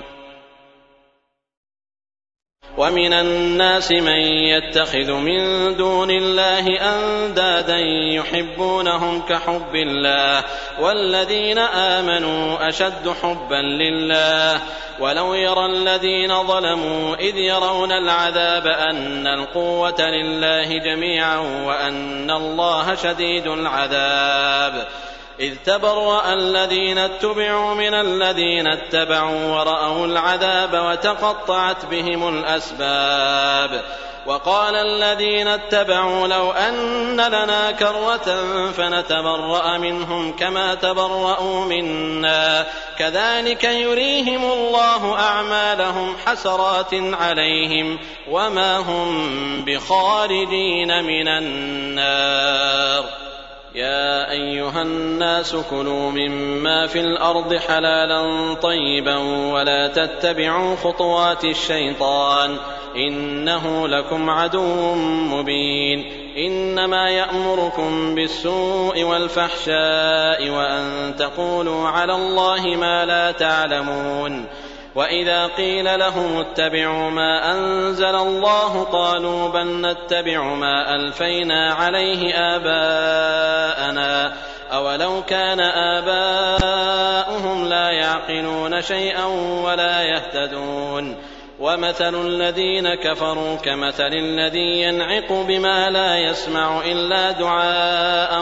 ومن الناس من يتخذ من دون الله أندادا يحبونهم كحب الله والذين آمنوا أشد حبا لله ولو يرى الذين ظلموا إذ يرون العذاب أن القوة لله جميعا وأن الله شديد العذاب إذ تبرأ الذين اتبعوا من الذين اتبعوا ورأوا العذاب وتقطعت بهم الأسباب. وقال الذين اتبعوا لو أن لنا كرة فنتبرأ منهم كما تبرأوا منا كذلك يريهم الله أعمالهم حسرات عليهم وما هم بخارجين من النار. يا أيها الناس كلوا مما في الأرض حلالا طيبا ولا تتبعوا خطوات الشيطان إنه لكم عدو مبين. إنما يأمركم بالسوء والفحشاء وأن تقولوا على الله ما لا تعلمون. وإذا قيل لهم اتبعوا ما أنزل الله قالوا بل نتبع ما ألفينا عليه آباءنا أولو كان آباؤهم لا يعقلون شيئا ولا يهتدون. ومثل الذين كفروا كمثل الذي ينعق بما لا يسمع إلا دعاء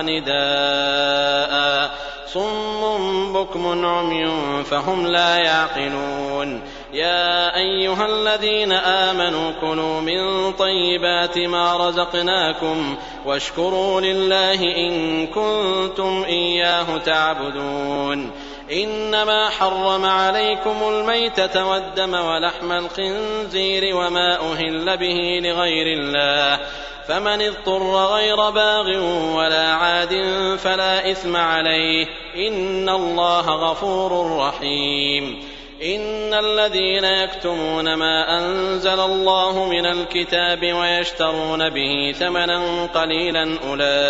ونداء صم بكم عمي فهم لا يعقلون. يا أيها الذين آمنوا كلوا من طيبات ما رزقناكم واشكروا لله إن كنتم إياه تعبدون. إنما حرم عليكم الميتة والدم ولحم الخنزير وما أهل به لغير الله، فمن اضطر غير باغ ولا عاد فلا إثم عليه، إن الله غفور رحيم. إن الذين يكتمون ما أنزل الله من الكتاب ويشترون به ثمنا قليلا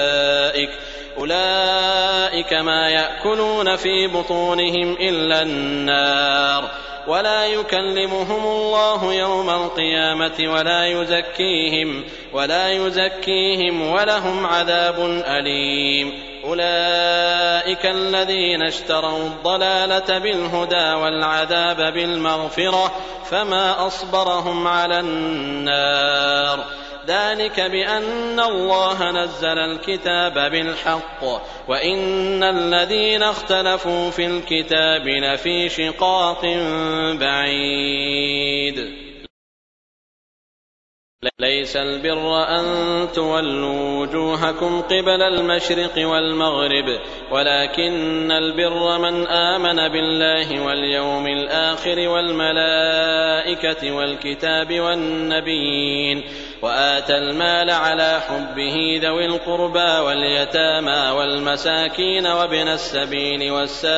أولئك ما يأكلون في بطونهم إلا النار، ولا يكلمهم الله يوم القيامة ولا يزكيهم ولهم عذاب أليم. أولئك الذين اشتروا الضلالة بالهدى والعذاب بالمغفرة، فما أصبرهم على النار. ذلك بأن الله نزل الكتاب بالحق، وإن الذين اختلفوا في الكتاب لفي شقاق بعيد. ليس البر أن تولوا وجوهكم قبل المشرق والمغرب، ولكن البر من آمن بالله واليوم الآخر والملائكة والكتاب والنبيين، وآتى المال على حبه ذوي القربى واليتامى والمساكين وابن السبيل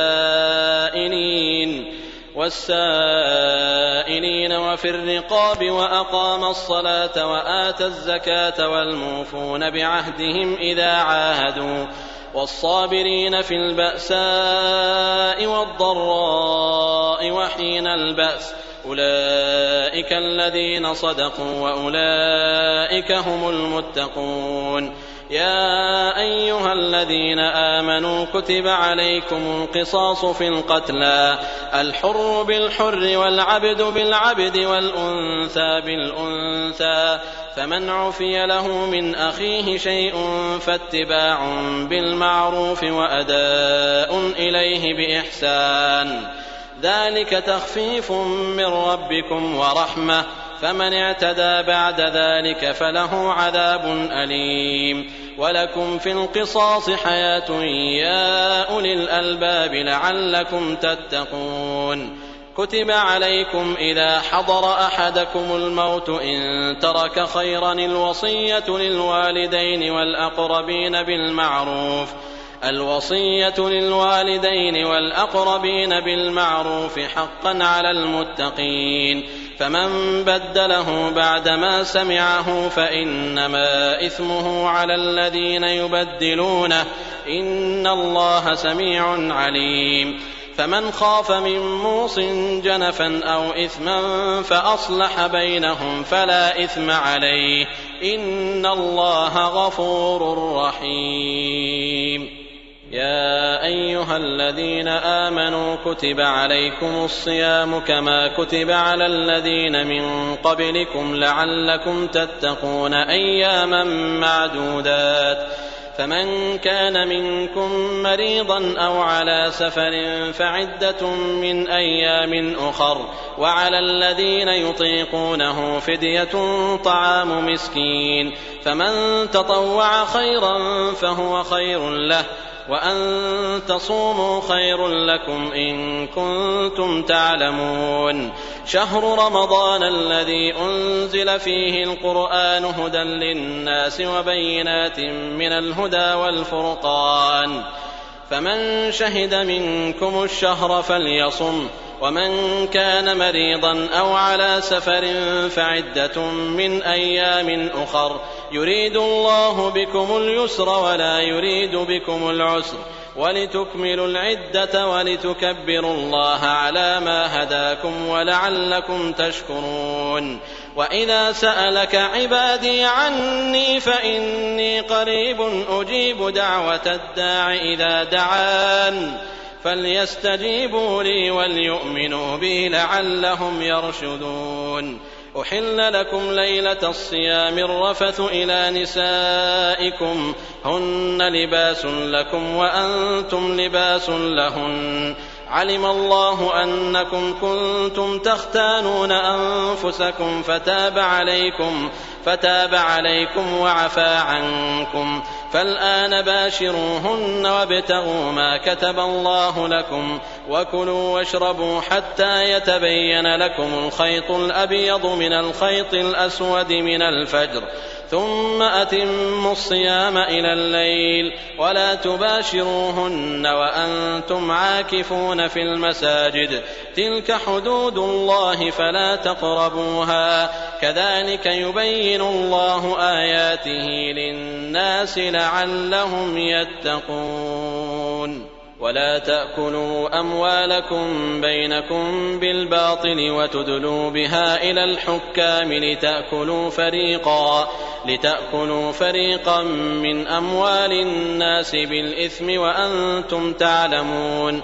والسائلين وفي الرقاب، وأقام الصلاة وآتى الزكاة والموفون بعهدهم إذا عاهدوا، والصابرين في البأساء والضراء وحين البأس، أولئك الذين صدقوا وأولئك هم المتقون. يا أيها الذين آمنوا كتب عليكم القصاص في القتلى، الحر بالحر والعبد بالعبد والأنثى بالأنثى، فمن عفي له من أخيه شيء فاتباع بالمعروف وأداء إليه بإحسان، ذلك تخفيف من ربكم ورحمة، فمن اعتدى بعد ذلك فله عذاب أليم. ولكم في القصاص حياة يا أولي الألباب لعلكم تتقون. كتب عليكم إذا حضر أحدكم الموت إن ترك خيرا الوصية للوالدين والأقربين بالمعروف حقا على المتقين، فمن بدله بعدما سمعه فإنما إثمه على الذين يبدلونه، إن الله سميع عليم. فمن خاف من موص جنفا أو إثما فأصلح بينهم فلا إثم عليه، إن الله غفور رحيم. يا أيها الذين آمنوا كتب عليكم الصيام كما كتب على الذين من قبلكم لعلكم تتقون أياما معدودات، فمن كان منكم مريضا أو على سفر فعدة من أيام أخر، وعلى الذين يطيقونه فدية طعام مسكين، فمن تطوع خيرا فهو خير له، وأن تصوموا خير لكم إن كنتم تعلمون. شهر رمضان الذي أنزل فيه القرآن هدى للناس وبينات من الهدى والفرقان، فمن شهد منكم الشهر فليصم، ومن كان مريضا أو على سفر فعدة من أيام أخر، يريد الله بكم اليسر ولا يريد بكم العسر، ولتكملوا العدة ولتكبروا الله على ما هداكم ولعلكم تشكرون. وإذا سألك عبادي عني فإني قريب أجيب دعوة الداع إذا دعان، فليستجيبوا لي وليؤمنوا بي لعلهم يرشدون. أحل لكم ليلة الصيام الرفث إلى نسائكم هن لباس لكم وأنتم لباس لهن، علم الله أنكم كنتم تختانون أنفسكم فتاب عليكم وعفى عنكم، فالآن باشروهن وابتغوا ما كتب الله لكم، وكلوا واشربوا حتى يتبين لكم الخيط الأبيض من الخيط الأسود من الفجر، ثم أتموا الصيام إلى الليل، ولا تباشروهن وأنتم عاكفون في المساجد، تلك حدود الله فلا تقربوها، كذلك يبين الله آياته للناس لعلهم يتقون. ولا تأكلوا أموالكم بينكم بالباطل وتدلوا بها إلى الحكام لتأكلوا فريقا من أموال الناس بالإثم وأنتم تعلمون.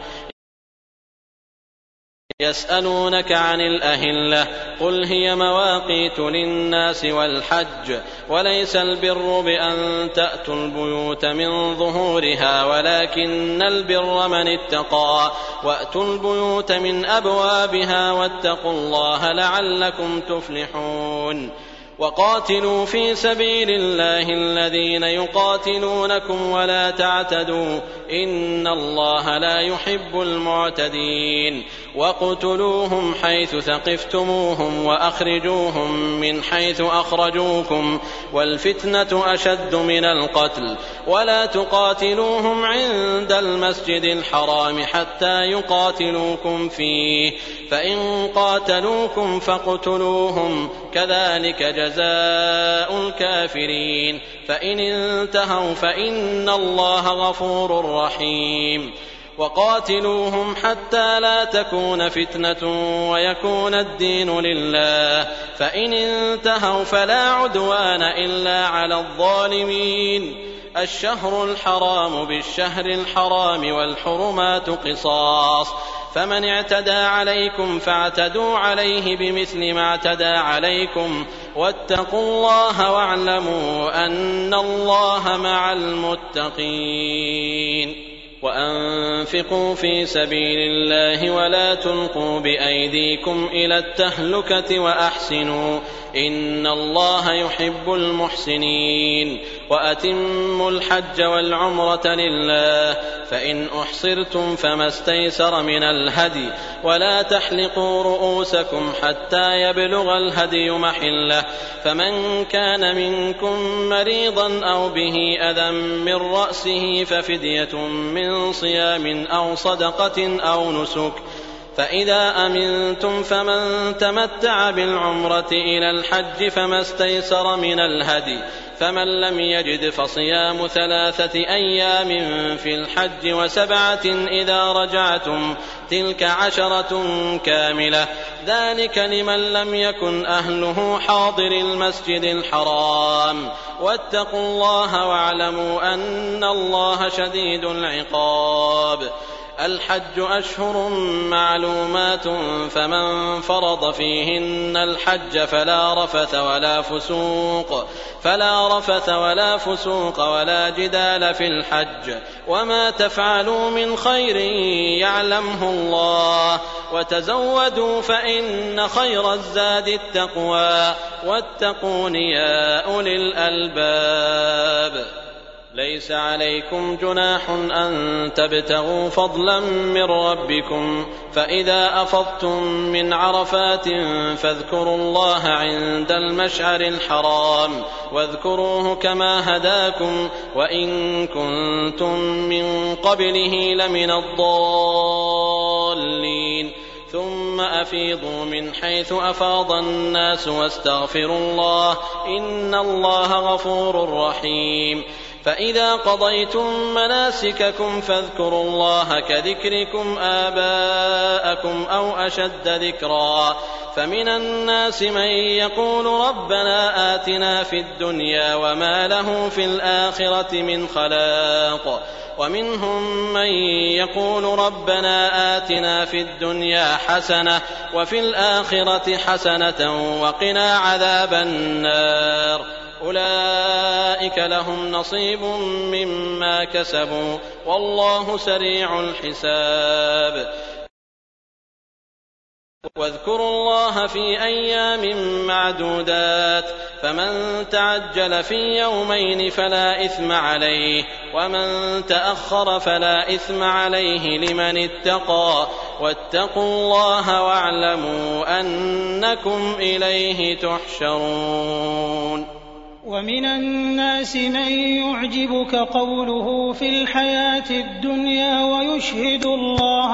يسألونك عن الأهلة قل هي مواقيت للناس والحج، وليس البر بأن تأتوا البيوت من ظهورها، ولكن البر من اتقى، وأتوا البيوت من أبوابها، واتقوا الله لعلكم تفلحون. وقاتلوا في سبيل الله الذين يقاتلونكم ولا تعتدوا، إن الله لا يحب المعتدين. وقتلوهم حيث ثقفتموهم وأخرجوهم من حيث أخرجوكم، والفتنة أشد من القتل، ولا تقاتلوهم عند المسجد الحرام حتى يقاتلوكم فيه، فإن قاتلوكم فاقتلوهم، كذلك جزاء الكافرين، فإن انتهوا فإن الله غفور رحيم. وقاتلوهم حتى لا تكون فتنة ويكون الدين لله، فإن انتهوا فلا عدوان إلا على الظالمين. الشهر الحرام بالشهر الحرام والحرمات قصاص، فمن اعتدى عليكم فاعتدوا عليه بمثل ما اعتدى عليكم، واتقوا الله واعلموا أن الله مع المتقين. وأنفقوا في سبيل الله ولا تلقوا بأيديكم إلى التهلكة وأحسنوا، إن الله يحب المحسنين. وأتموا الحج والعمرة لله، فإن أحصرتم فما استيسر من الهدي، ولا تحلقوا رؤوسكم حتى يبلغ الهدي محله، فمن كان منكم مريضا أو به أذى من رأسه ففدية من صيام أو صدقة أو نسك، فإذا أمنتم فمن تمتع بالعمرة إلى الحج فما استيسر من الهدي، فمن لم يجد فصيام 3 أيام في الحج و7 إذا رجعتم، تلك 10 كاملة، ذلك لمن لم يكن أهله حاضر المسجد الحرام. واتقوا الله واعلموا أن الله شديد العقاب. الحج أشهر معلومات، فمن فرض فيهن الحج فلا رفث ولا فسوق ولا جدال في الحج، وما تفعلوا من خير يعلمه الله، وتزودوا فإن خير الزاد التقوى، واتقون يا أولي الألباب. ليس عليكم جناح أن تبتغوا فضلا من ربكم، فإذا أفضتم من عرفات فاذكروا الله عند المشعر الحرام، واذكروه كما هداكم، وإن كنتم من قبله لمن الضالين. ثم أفيضوا من حيث أفاض الناس واستغفروا الله، إن الله غفور رحيم. فإذا قضيتم مناسككم فاذكروا الله كذكركم آباءكم أو أشد ذكرا، فمن الناس من يقول ربنا آتنا في الدنيا وما له في الآخرة من خلاق، ومنهم من يقول ربنا آتنا في الدنيا حسنة وفي الآخرة حسنة وقنا عذاب النار، أولئك لهم نصيب مما كسبوا والله سريع الحساب. واذكروا الله في أيام معدودات فمن تعجل في يومين فلا إثم عليه ومن تأخر فلا إثم عليه لمن اتقى واتقوا الله واعلموا أنكم إليه تحشرون. ومن الناس من يعجبك قوله في الحياة الدنيا ويشهد الله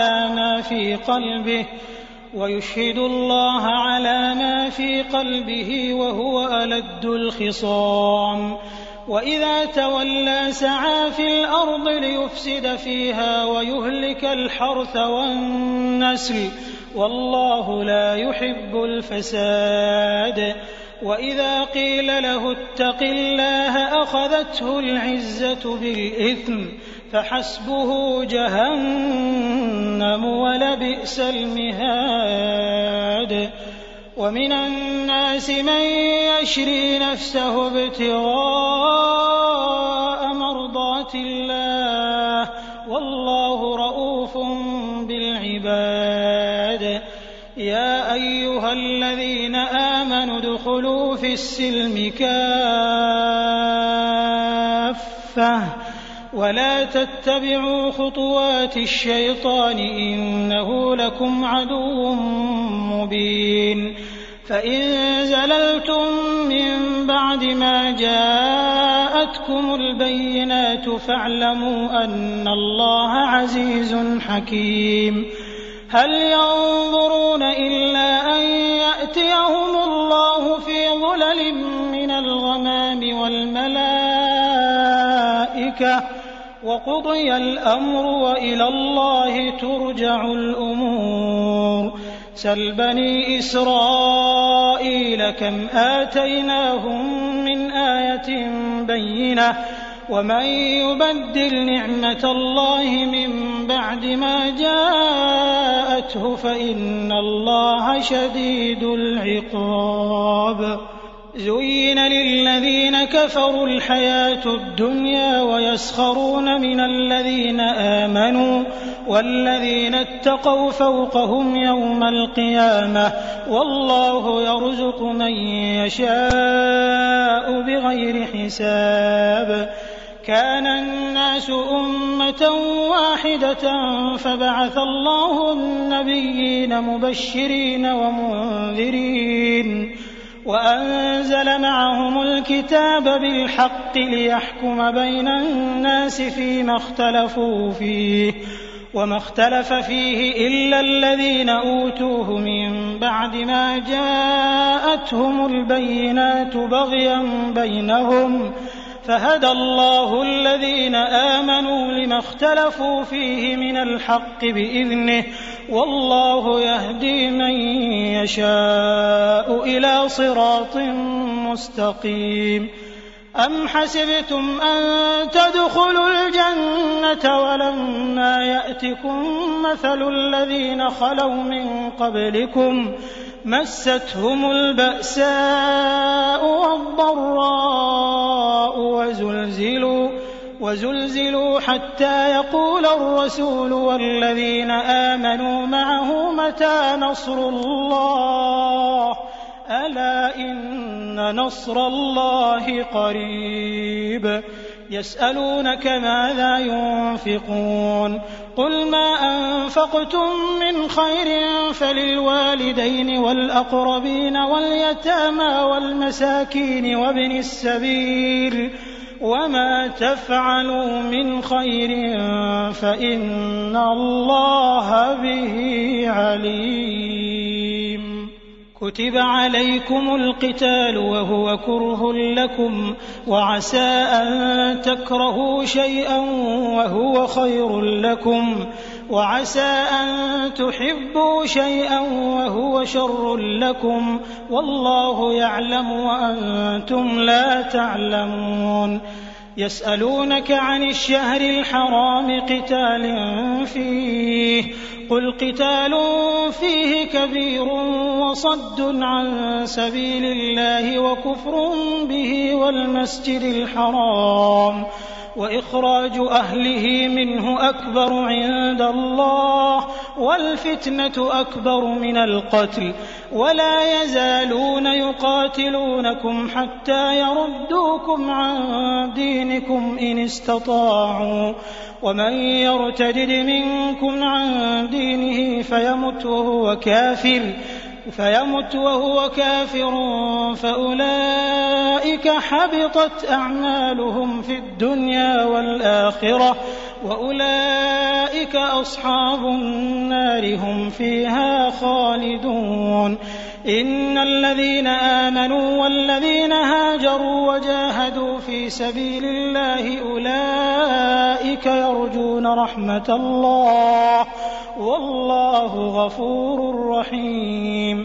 على ما في قلبه وهو ألد الخصام وإذا تولى سعى في الأرض ليفسد فيها ويهلك الحرث والنسل والله لا يحب الفساد. وإذا قيل له اتق الله أخذته العزة بالإثم فحسبه جهنم ولبئس المهاد. ومن الناس من يشري نفسه ابتغاء مرضات الله والله رؤوف بالعباد. يا أيها الذين آمنوا ادخلوا في السلم كافة ولا تتبعوا خطوات الشيطان إنه لكم عدو مبين. فإن زللتم من بعد ما جاءتكم البينات فاعلموا أن الله عزيز حكيم. هل ينظرون إلا أن يأتيهم الله في ظلل من الغمام والملائكة وقضي الأمر وإلى الله ترجع الأمور. سل بني إسرائيل كم آتيناهم من آية بينة ومن يبدل نعمة الله من بعد ما جاءته فإن الله شديد العقاب. زين للذين كفروا الحياة الدنيا ويسخرون من الذين آمنوا والذين اتقوا فوقهم يوم القيامة والله يرزق من يشاء بغير حساب. كان الناس أمة واحدة فبعث الله النبيين مبشرين ومنذرين وأنزل معهم الكتاب بالحق ليحكم بين الناس فيما اختلفوا فيه وما اختلف فيه إلا الذين أوتوه من بعد ما جاءتهم البينات بغيا بينهم فهدى الله الذين آمنوا لما اختلفوا فيه من الحق بإذنه والله يهدي من يشاء إلى صراط مستقيم. أم حسبتم أن تدخلوا الجنة ولما يأتكم مثل الذين خلوا من قبلكم مستهم البأساء والضراء وزلزلوا حتى يقول الرسول والذين آمنوا معه متى نصر الله ألا إن نصر الله قريب. يسألونك ماذا ينفقون قل ما أنفقتم من خير فللوالدين والأقربين واليتامى والمساكين وابن السبيل وما تفعلوا من خير فإن الله به عليم. كتب عليكم القتال وهو كره لكم وعسى أن تكرهوا شيئا وهو خير لكم وعسى أن تحبوا شيئا وهو شر لكم والله يعلم وأنتم لا تعلمون. يسألونك عن الشهر الحرام قتال فيه قل قتال فيه كبير وصد عن سبيل الله وكفر به والمسجد الحرام وإخراج أهله منه أكبر عند الله والفتنة أكبر من القتل ولا يزالون يقاتلونكم حتى يردوكم عن دينكم إن استطاعوا ومن يرتدد منكم عن دينه فيمت وهو كافر فأولئك حبطت أعمالهم في الدنيا والآخرة وأولئك أصحاب النار هم فيها خالدون. إن الذين آمنوا والذين هاجروا وجاهدوا في سبيل الله أولئك يرجون رحمة الله والله غفور رحيم.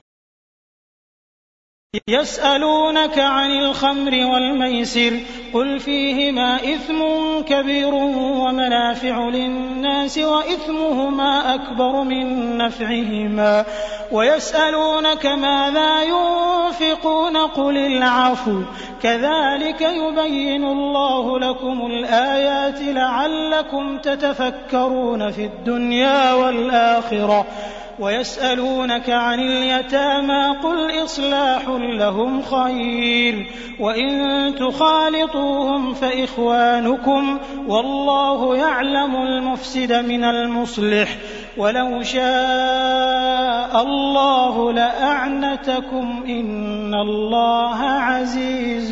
يسألونك عن الخمر والميسر قل فيهما إثم كبير ومنافع للناس وإثمهما أكبر من نفعهما ويسألونك ماذا ينفقون قل العفو كذلك يبين الله لكم الآيات لعلكم تتفكرون في الدنيا والآخرة. ويسألونك عن اليتامى قل إصلاح لهم خير وإن تخالطوهم فإخوانكم والله يعلم المفسد من المصلح ولو شاء الله لأعنتكم إن الله عزيز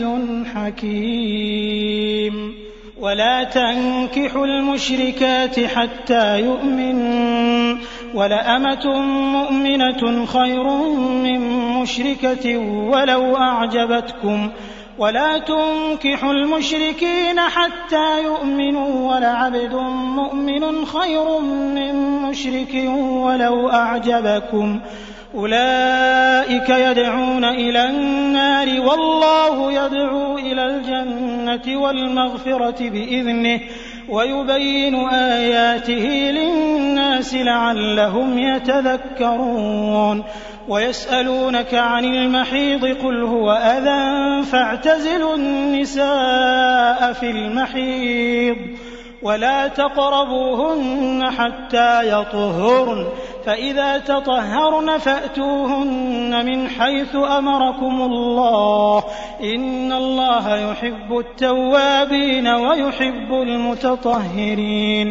حكيم. ولا تنكحوا المشركات حتى يؤمنوا ولأمة مؤمنة خير من مشركة ولو أعجبتكم ولا تنكحوا المشركين حتى يؤمنوا ولعبد مؤمن خير من مشرك ولو أعجبكم أولئك يدعون إلى النار والله يدعو إلى الجنة والمغفرة بإذنه ويبين آياته للناس لعلهم يتذكرون. ويسألونك عن المحيض قل هو أذى فاعتزلوا النساء في المحيض ولا تقربوهن حتى يطهرن فإذا تطهرن فأتوهن من حيث أمركم الله إن الله يحب التوابين ويحب المتطهرين.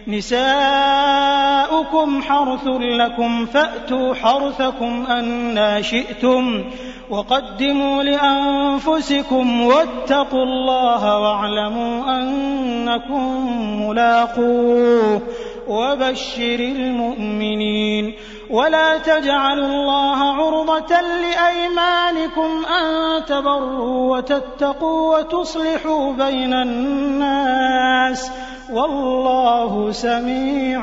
نساؤكم حرث لكم فأتوا حرثكم أنى شئتم وقدموا لأنفسكم واتقوا الله واعلموا أنكم ملاقوه وبشر المؤمنين. ولا تجعلوا الله عرضة لأيمانكم أن تبروا وتتقوا وتصلحوا بين الناس والله سميع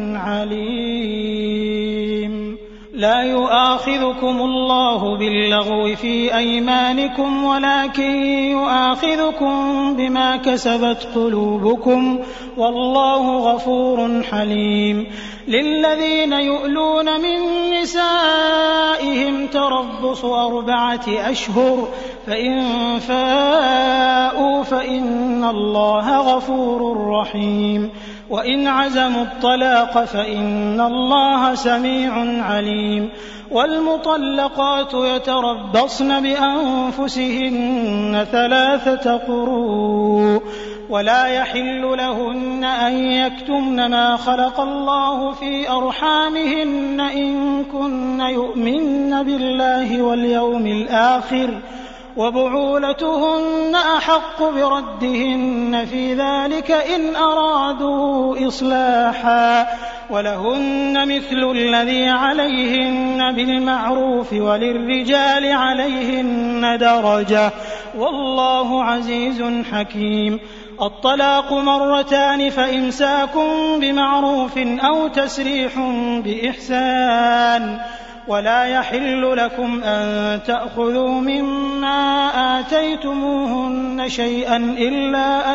عليم. لا يؤاخذكم الله باللغو في أيمانكم ولكن يؤاخذكم بما كسبت قلوبكم والله غفور حليم. للذين يؤلون من نسائهم تربص 4 أشهر فإن فاءوا فإن الله غفور رحيم. وإن عزموا الطلاق فإن الله سميع عليم. والمطلقات يتربصن بأنفسهن 3 قروء ولا يحل لهن أن يكتمن ما خلق الله في أرحامهن إن كن يؤمن بالله واليوم الآخر وبعولتهن أحق بردهن في ذلك إن أرادوا إصلاحا ولهن مثل الذي عليهن بالمعروف وللرجال عليهن درجة والله عزيز حكيم. الطلاق 2 فإمساك بمعروف أو تسريح بإحسان ولا يحل لكم أن تأخذوا مما آتيتموهن شيئا إلا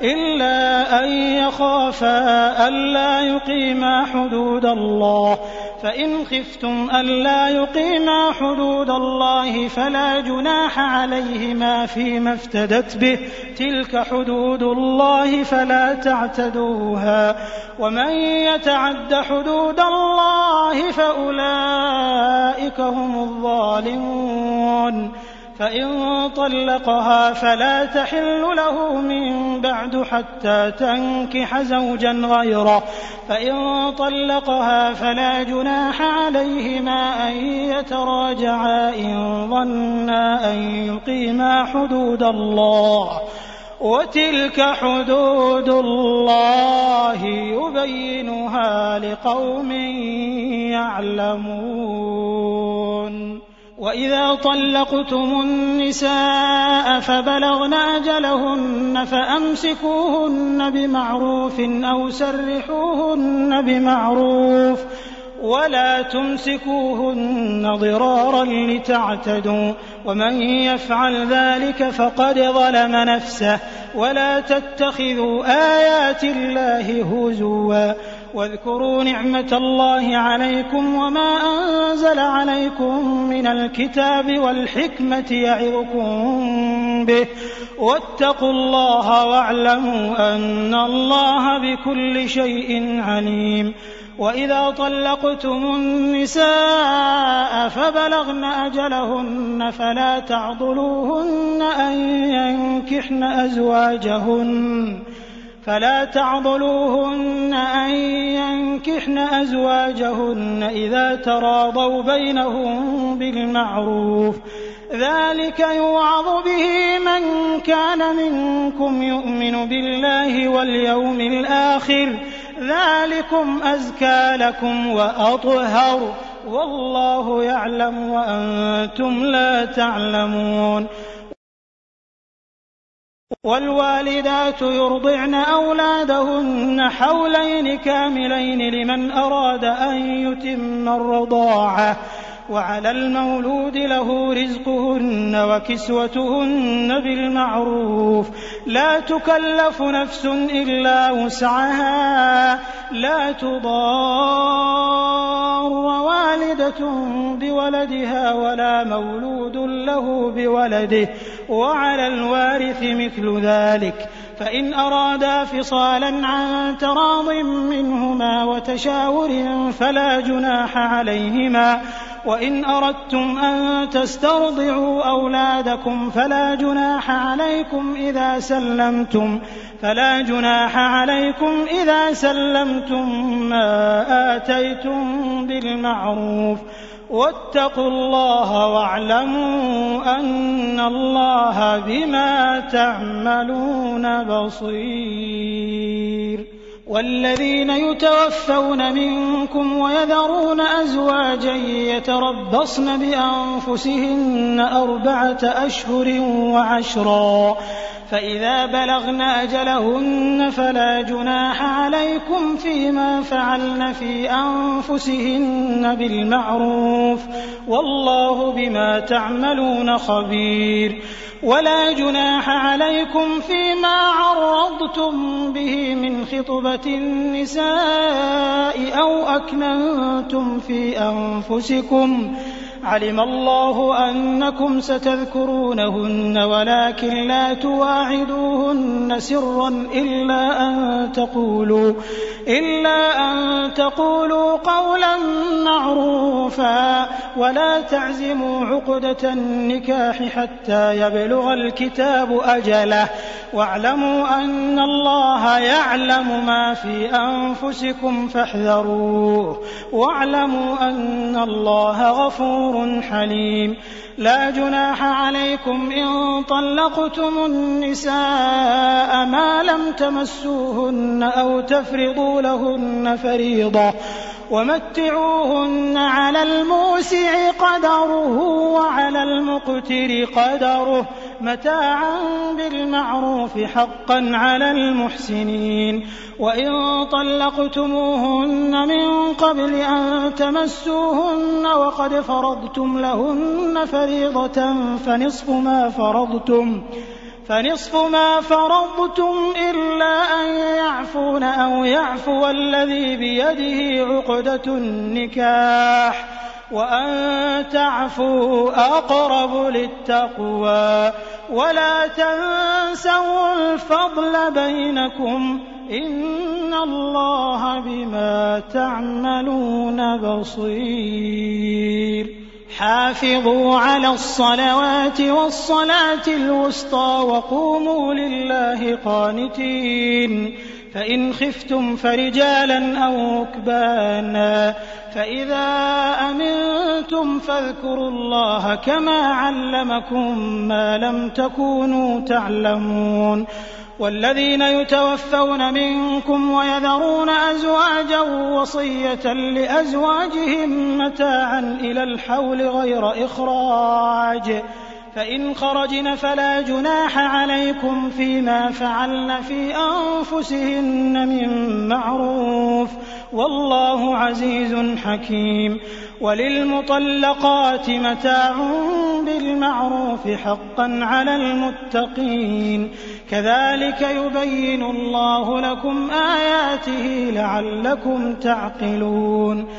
أن يخافا ألا يقيما حدود الله فإن خفتم ألا يقيما حدود الله فلا جناح عليهما فيما افتدت به تلك حدود الله فلا تعتدوها ومن يتعد حدود الله فأولئك هم الظالمون فإن طلقها فلا تحل له من بعد حتى تنكح زوجا غيره فإن طلقها فلا جناح عليهما أن يتراجعا إن ظنا أن يقيما حدود الله وتلك حدود الله يبينها لقوم يعلمون وإذا طلقتم النساء فبلغن أجلهن فأمسكوهن بمعروف أو سرحوهن بمعروف ولا تمسكوهن ضرارا لتعتدوا ومن يفعل ذلك فقد ظلم نفسه ولا تتخذوا آيات الله هزوا واذكروا نعمة الله عليكم وما أنزل عليكم من الكتاب والحكمة يعظكم به واتقوا الله واعلموا أن الله بكل شيء عليم وإذا طلقتم النساء فبلغن أجلهن فلا تعضلوهن أن ينكحن أزواجهن إذا تراضوا بينهم بالمعروف ذلك يوعظ به من كان منكم يؤمن بالله واليوم الآخر ذلكم أزكى لكم وأطهر والله يعلم وأنتم لا تعلمون والوالدات يرضعن أولادهن حولين كاملين لمن أراد أن يتم الرضاعة وعلى المولود له رزقهن وكسوتهن بالمعروف لا تكلف نفس إلا وسعها لا تضار والدة بولدها ولا مولود له بولده وعلى الوارث مثل ذلك فإن أرادا فصالا عن تراض منهما وتشاور فلا جناح عليهما وإن أردتم أن تسترضعوا أولادكم فلا جناح عليكم إذا سلمتم ما آتيتم بالمعروف واتقوا الله واعلموا أن الله بما تعملون بصير والذين يتوفون منكم ويذرون أزواجا يتربصن بأنفسهن 4 أشهر وعشرا فإذا بلغن أجلهن فلا جناح عليكم فيما فعلن في أنفسهن بالمعروف والله بما تعملون خبير ولا جناح عليكم فيما عرضتم به من خطبة النساء أو أكننتم في أنفسكم علم الله أنكم ستذكرونهن ولكن لا تواعدوهن سرا إلا أن تقولوا قولا معروفا ولا تعزموا عقدة النكاح حتى يبلغ الكتاب أجله واعلموا أن الله يعلم ما في أنفسكم فاحذروه واعلموا أن الله غفور حليم لا جناح عليكم إن طلقتم النساء ما لم تمسوهن أو تفرضوا لهن فريضة ومتعوهن على الموسع قدره وعلى المقتر قدره متاعا بالمعروف حقا على المحسنين وإن طلقتموهن من قبل أن تمسوهن وقد فنصف ما فرضتم إلا أن يعفون أو يعفو الذي بيده عقدة النكاح وأن تعفوا أقرب للتقوى ولا تنسوا الفضل بينكم إن الله بما تعملون بصير حافظوا على الصلوات والصلاة الوسطى وقوموا لله قانتين فإن خفتم فرجالا أو ركبانا فإذا أمنتم فاذكروا الله كما علمكم ما لم تكونوا تعلمون والذين يتوفون منكم ويذرون أزواجا وصية لأزواجهم متاعا إلى الحول غير إخراج فإن خرجن فلا جناح عليكم فيما فعلن في أنفسهن من معروف والله عزيز حكيم وللمطلقات متاع بالمعروف حقا على المتقين كذلك يبين الله لكم آياته لعلكم تعقلون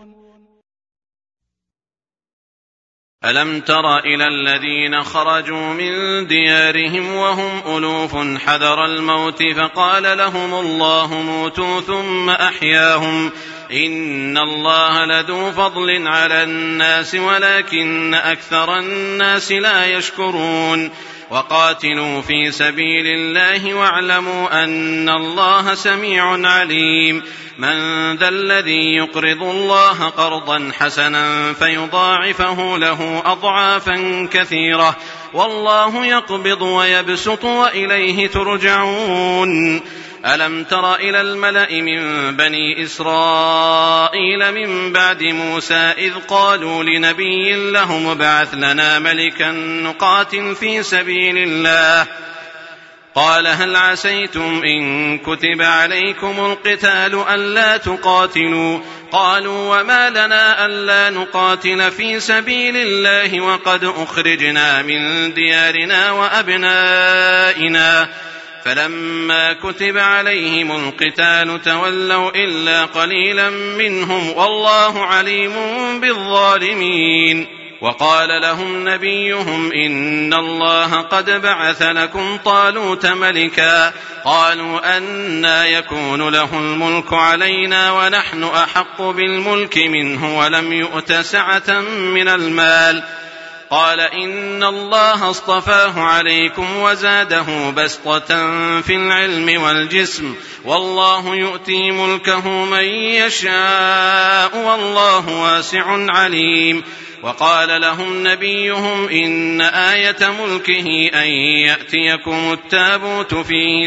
ألم تر إلى الذين خرجوا من ديارهم وهم ألوف حذر الموت فقال لهم الله موتوا ثم أحياهم إن الله لذو فضل على الناس ولكن أكثر الناس لا يشكرون وقاتلوا في سبيل الله واعلموا أن الله سميع عليم من ذا الذي يقرض الله قرضا حسنا فيضاعفه له أضعافا كثيرة والله يقبض ويبسط وإليه ترجعون ألم تر إلى الملأ من بني إسرائيل من بعد موسى إذ قالوا لنبي لهم ابعث لنا ملكا نقاتل في سبيل الله قال هل عسيتم إن كتب عليكم القتال ألا تقاتلوا قالوا وما لنا ألا نقاتل في سبيل الله وقد أخرجنا من ديارنا وأبنائنا فلما كتب عليهم القتال تولوا إلا قليلا منهم والله عليم بالظالمين وقال لهم نبيهم إن الله قد بعث لكم طالوت ملكا قالوا أنى يكون له الملك علينا ونحن أحق بالملك منه ولم يؤت سعة من المال قال إن الله اصطفاه عليكم وزاده بسطة في العلم والجسم والله يؤتي ملكه من يشاء والله واسع عليم وقال لهم نبيهم إن آية ملكه أن يأتيكم التابوت فيه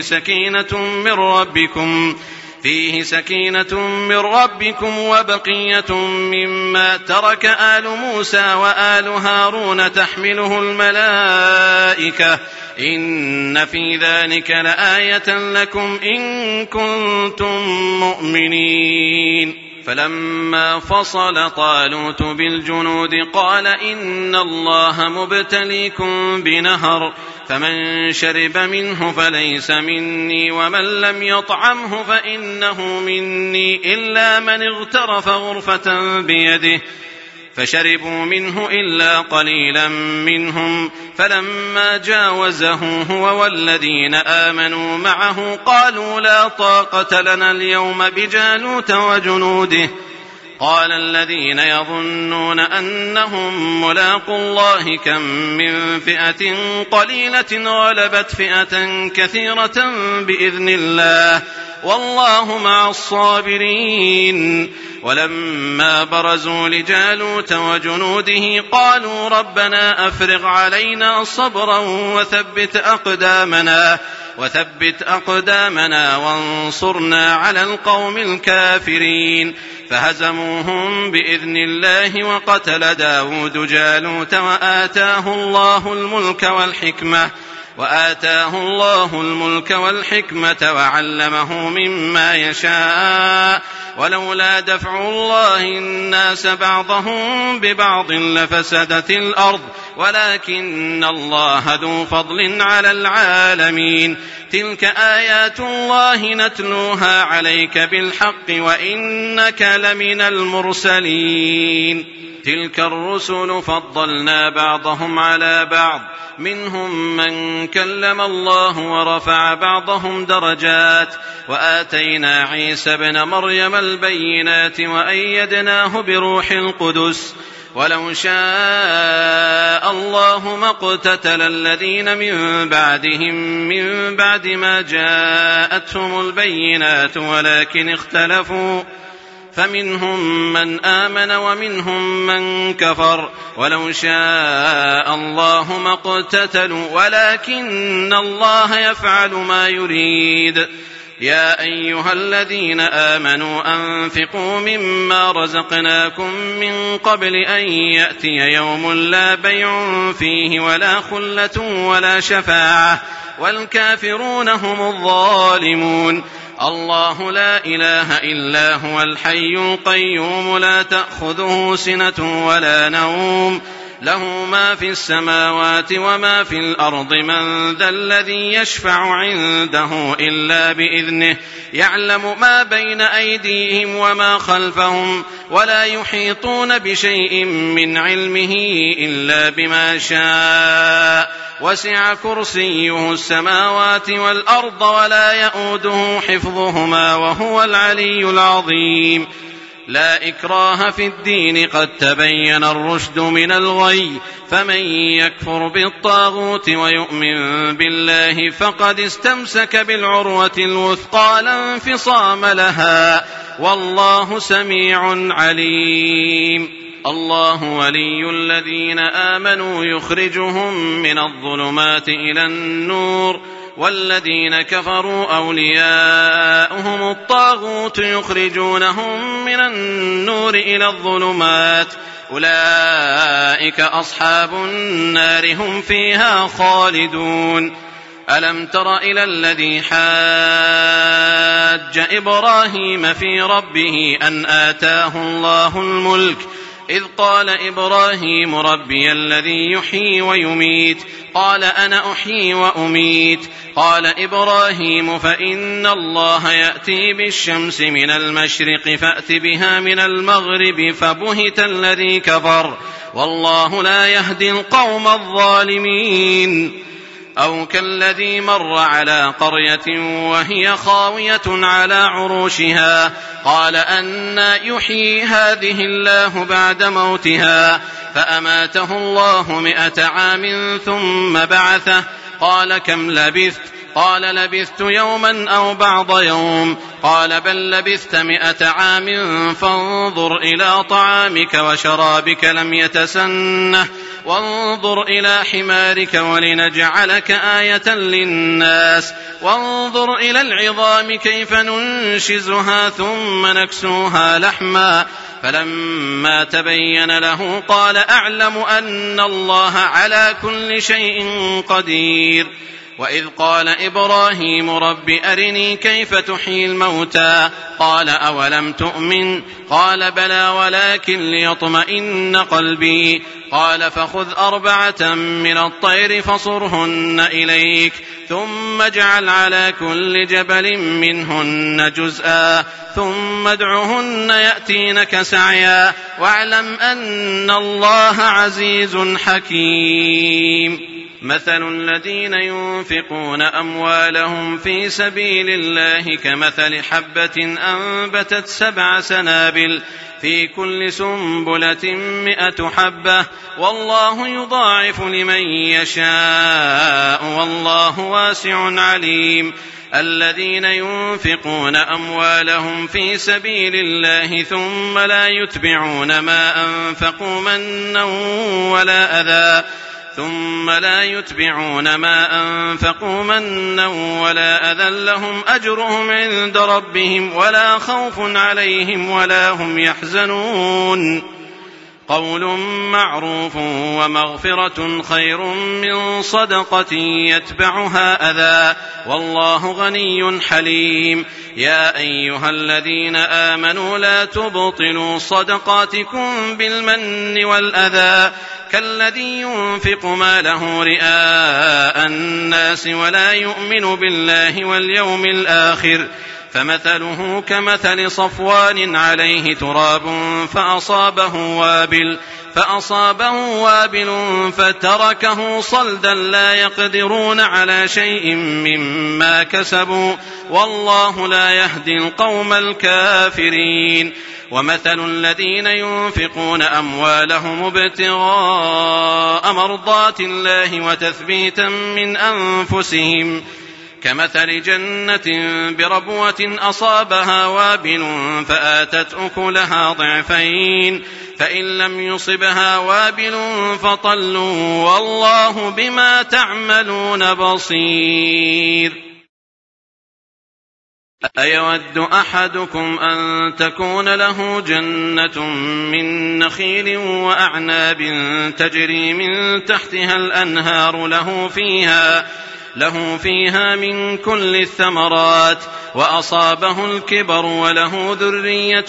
سكينة من ربكم وبقية مما ترك آل موسى وآل هارون تحمله الملائكة إن في ذلك لآية لكم إن كنتم مؤمنين فلما فصل طالوت بالجنود قال إن الله مبتليكم بنهر فمن شرب منه فليس مني ومن لم يطعمه فإنه مني إلا من اغترف غرفة بيده فشربوا منه إلا قليلا منهم فلما جاوزه هو والذين آمنوا معه قالوا لا طاقة لنا اليوم بجالوت وجنوده قال الذين يظنون أنهم ملاقوا الله كم من فئة قليلة غلبت فئة كثيرة بإذن الله والله مع الصابرين ولما برزوا لجالوت وجنوده قالوا ربنا أفرغ علينا صبرا وثبت أقدامنا وانصرنا على القوم الكافرين فهزموهم بإذن الله وقتل داود جالوت وآتاه الله الملك والحكمة وعلمه مما يشاء ولولا دفع الله الناس بعضهم ببعض لفسدت الأرض ولكن الله ذو فضل على العالمين. تلك آيات الله نتلوها عليك بالحق وإنك لمن المرسلين. تلك الرسل فضلنا بعضهم على بعض، منهم من كلم الله ورفع بعضهم درجات، وآتينا عيسى ابن مريم البينات وأيدناه بروح القدس. ولو شاء الله ما اقتتل الذين من بعدهم من بعد ما جاءتهم البينات ولكن اختلفوا، فمنهم من آمن ومنهم من كفر. ولو شاء الله ما اقتتلوا ولكن الله يفعل ما يريد. يا أيها الذين آمنوا أنفقوا مما رزقناكم من قبل أن يأتي يوم لا بيع فيه ولا خلة ولا شفاعة والكافرون هم الظالمون. الله لا إله إلا هو الحي القيوم لا تأخذه سنة ولا نوم، له ما في السماوات وما في الأرض. من ذا الذي يشفع عنده إلا بإذنه، يعلم ما بين أيديهم وما خلفهم، ولا يحيطون بشيء من علمه إلا بما شاء. وسع كرسيه السماوات والأرض ولا يؤوده حفظهما وهو العلي العظيم. لا إكراه في الدين، قد تبين الرشد من الغي، فمن يكفر بالطاغوت ويؤمن بالله فقد استمسك بالعروة الوثقى لا انفصام لها، والله سميع عليم. الله ولي الذين آمنوا يخرجهم من الظلمات إلى النور، والذين كفروا أولياؤهم الطاغوت يخرجونهم من النور إلى الظلمات، أولئك أصحاب النار هم فيها خالدون. ألم تر إلى الذي حاج إبراهيم في ربه أن آتاه الله الملك، إذ قال إبراهيم ربي الذي يحيي ويميت، قال أنا أحيي وأميت. قال إبراهيم فإن الله يأتي بالشمس من المشرق فأت بها من المغرب، فبهت الذي كفر، والله لا يهدي القوم الظالمين. أو كالذي مر على قرية وهي خاوية على عروشها، قال أنى يحيي هذه الله بعد موتها، فأماته الله 100 عام ثم بعثه، قال كم لبثت؟ قال لبثت يوما أو بعض يوم، قال بل لبثت 100 عام، فانظر إلى طعامك وشرابك لم يتسنه، وانظر إلى حمارك ولنجعلك آية للناس، وانظر إلى العظام كيف ننشزها ثم نكسوها لحما. فلما تبين له قال أعلم أن الله على كل شيء قدير. وإذ قال إبراهيم رب أرني كيف تحيي الموتى، قال أولم تؤمن؟ قال بلى ولكن ليطمئن قلبي. قال فخذ 4 من الطير فصرهن إليك، ثم اجعل على كل جبل منهن جزءا، ثم ادعهن يأتينك سعيا، واعلم أن الله عزيز حكيم. مثل الذين ينفقون أموالهم في سبيل الله كمثل حبة أنبتت 7 سنابل في كل سنبلة 100 حبة، والله يضاعف لمن يشاء والله واسع عليم. الذين ينفقون أموالهم في سبيل الله ثم لا يتبعون ما أنفقوا منا ولا أذى لهم أجرهم عند ربهم ولا خوف عليهم ولا هم يحزنون. قول معروف ومغفرة خير من صدقة يتبعها أذى والله غني حليم. يا أيها الذين آمنوا لا تبطلوا صدقاتكم بالمن والأذى كالذي ينفق ماله رئاء الناس ولا يؤمن بالله واليوم الآخر فمثله كمثل صفوان عليه تراب فأصابه وابل فتركه صلدا لا يقدرون على شيء مما كسبوا والله لا يهدي القوم الكافرين. ومثل الذين ينفقون أموالهم ابتغاء مرضات الله وتثبيتا من أنفسهم كمثل جنة بربوة أصابها وابل فآتت أكلها ضعفين فإن لم يصبها وابل فطل والله بما تعملون بصير. أيود أحدكم أن تكون له جنة من نخيل وأعناب تجري من تحتها الأنهار له فيها من كل الثمرات وأصابه الكبر وله ذرية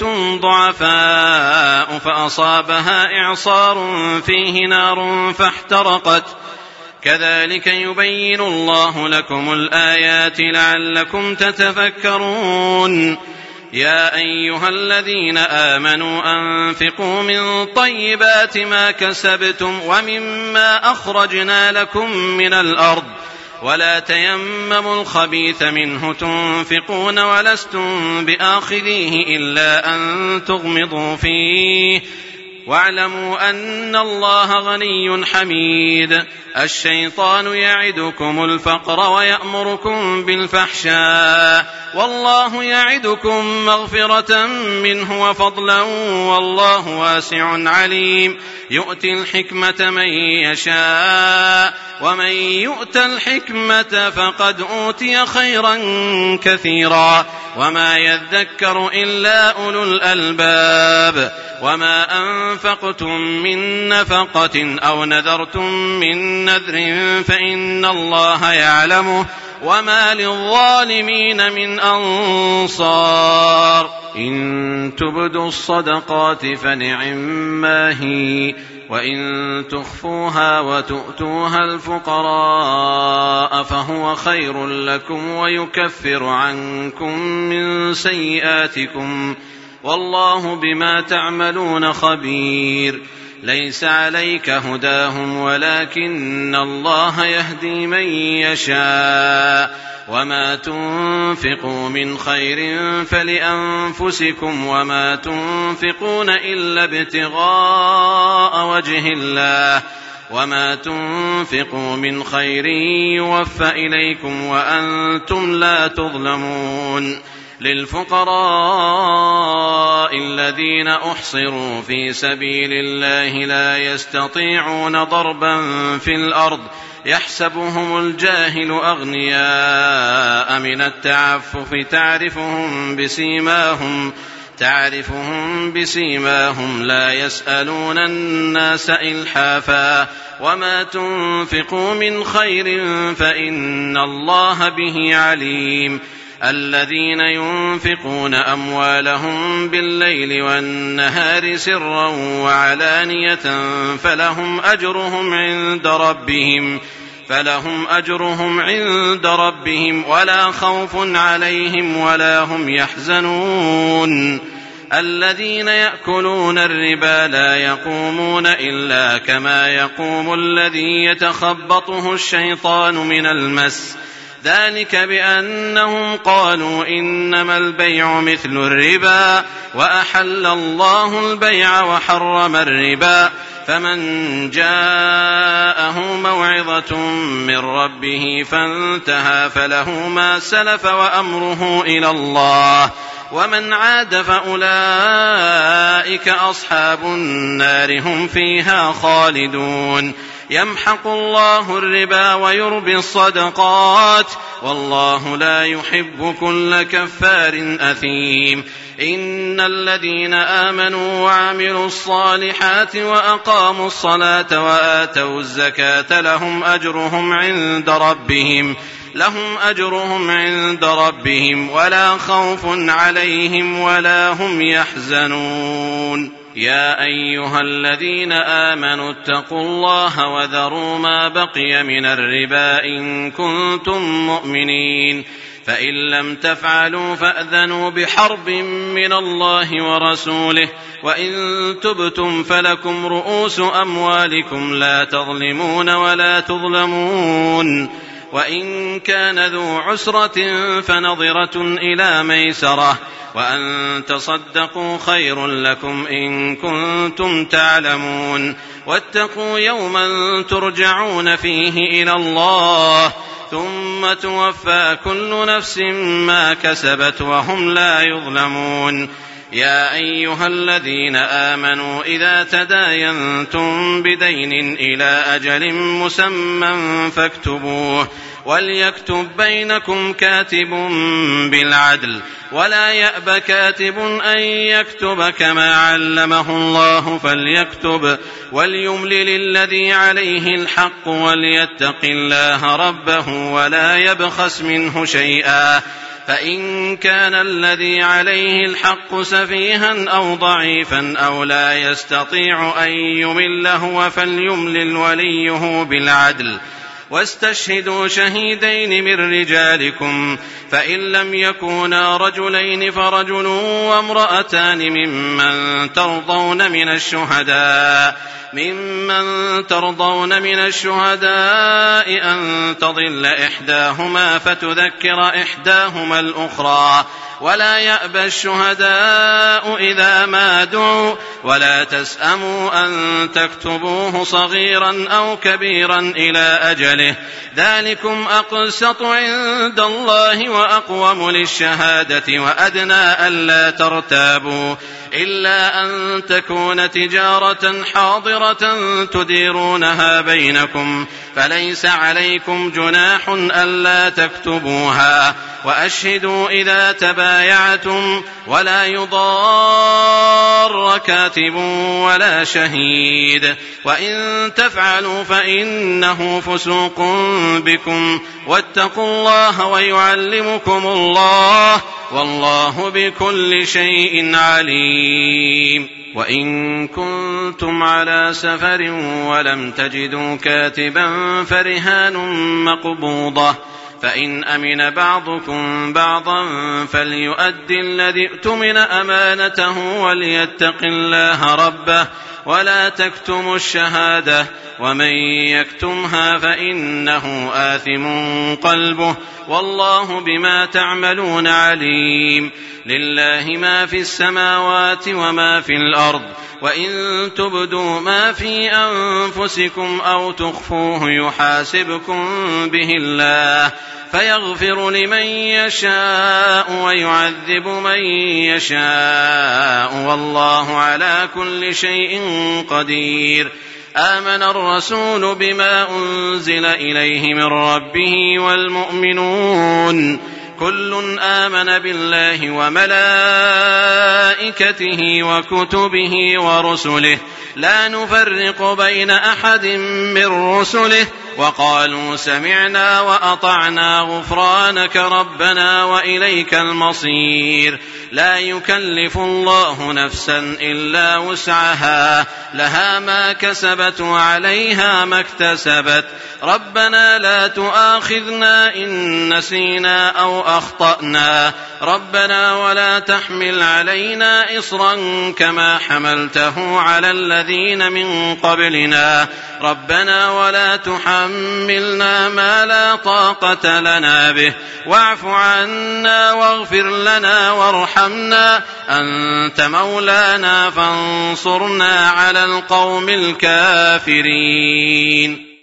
ضعفاء فأصابها إعصار فيه نار فاحترقت كذلك يبين الله لكم الآيات لعلكم تتفكرون. يا أيها الذين آمنوا أنفقوا من طيبات ما كسبتم ومما أخرجنا لكم من الأرض ولا تيمموا الخبيث منه تنفقون ولستم بآخذيه إلا أن تغمضوا فيه واعلموا أن الله غني حميد. الشيطان يعدكم الفقر ويأمركم بالفحشاء والله يعدكم مغفرة منه وفضلا والله واسع عليم. يؤتي الحكمة من يشاء ومن يؤت الحكمة فقد أوتي خيرا كثيرا وما يذكر إلا أولو الألباب. وما أنفقتم من نفقة أو نذرتم من نذر فإن الله يعلمه وما للظالمين من أنصار. إن تبدوا الصدقات فنعما هي وإن تخفوها وتؤتوها الفقراء فهو خير لكم ويكفر عنكم من سيئاتكم والله بما تعملون خبير. ليس عليك هداهم ولكن الله يهدي من يشاء وما تنفقوا من خير فلأنفسكم وما تنفقون إلا ابتغاء وجه الله وما تنفقوا من خير يوفى إليكم وأنتم لا تظلمون. للفقراء الذين أحصروا في سبيل الله لا يستطيعون ضربا في الأرض يحسبهم الجاهل أغنياء من التعفف تعرفهم بسيماهم لا يسألون الناس إلحافا وما تنفقوا من خير فإن الله به عليم. الذين ينفقون أموالهم بالليل والنهار سرا وعلانية فلهم أجرهم عند ربهم ولا خوف عليهم ولا هم يحزنون. الذين يأكلون الربا لا يقومون إلا كما يقوم الذي يتخبطه الشيطان من المس ذلك بأنهم قالوا إنما البيع مثل الربا وأحل الله البيع وحرم الربا فمن جاءه موعظة من ربه فانتهى فله ما سلف وأمره إلى الله ومن عاد فأولئك أصحاب النار هم فيها خالدون. يمحق الله الربا ويربي الصدقات والله لا يحب كل كفار أثيم. إن الذين آمنوا وعملوا الصالحات وأقاموا الصلاة وآتوا الزكاة لهم أجرهم عند ربهم ولا خوف عليهم ولا هم يحزنون. يا أيها الذين آمنوا اتقوا الله وذروا ما بقي من الربا إن كنتم مؤمنين، فإن لم تفعلوا فأذنوا بحرب من الله ورسوله، وإن تبتم فلكم رؤوس أموالكم لا تظلمون ولا تظلمون، وإن كان ذو عسرة فنظرة إلى ميسرة، وأن تصدقوا خير لكم إن كنتم تعلمون. واتقوا يوما ترجعون فيه إلى الله ثم توفى كل نفس ما كسبت وهم لا يظلمون. يا أيها الذين آمنوا إذا تداينتم بدين إلى أجل مسمى فاكتبوه، وليكتب بينكم كاتب بالعدل، ولا يأب كاتب أن يكتب كما علمه الله فليكتب، وليملل الذي عليه الحق وليتق الله ربه ولا يبخس منه شيئا، فإن كان الذي عليه الحق سفيها أو ضعيفا أو لا يستطيع أن يمل هو فليملل وليه بالعدل، واستشهدوا شهيدين من رجالكم، فإن لم يكونا رجلين فرجل وامرأتان ممن ترضون من الشهداء أن تضل إحداهما فتذكر إحداهما الأخرى، ولا يأبى الشهداء إذا ما دعوا، ولا تسأموا أن تكتبوه صغيرا أو كبيرا إلى أجله، ذلكم أقسط عند الله وأقوم للشهادة وأدنى ألا ترتابوا، إلا أن تكون تجارة حاضرة تديرونها بينكم، فليس عليكم جناح ألا تكتبوها، وأشهدوا إذا تبايعتم، ولا يضار كاتب ولا شهيد، وإن تفعلوا فإنه فسوق بكم، واتقوا الله ويعلمكم الله، والله بكل شيء عليم. وإن كنتم على سفر ولم تجدوا كاتبا فرهان مقبوضة، فإن أمن بعضكم بعضا فليؤدي الذي اؤتمن أمانته وليتق الله ربه، ولا تكتموا الشهادة، ومن يكتمها فإنه آثم قلبه، والله بما تعملون عليم. لله ما في السماوات وما في الأرض، وإن تبدوا ما في أنفسكم أو تخفوه يحاسبكم به الله، فيغفر لمن يشاء ويعذب من يشاء، والله على كل شيء قدير. آمن الرسول بما أنزل إليه من ربه والمؤمنون كل آمن بالله وملائكته وكتبه ورسله لا نفرق بين أحد من رسله، وقالوا سمعنا وأطعنا غفرانك ربنا وإليك المصير. لا يكلف الله نفسا إلا وسعها، لها ما كسبت وعليها ما اكتسبت. ربنا لا تؤاخذنا إن نسينا أو أخطأنا، ربنا ولا تحمل علينا إصرا كما حملته على الذين من قبلنا، ربنا ولا تحملنا ما لا طاقة لنا به، واعف عنا واغفر لنا وارحمنا، أنت مولانا فانصرنا على القوم الكافرين.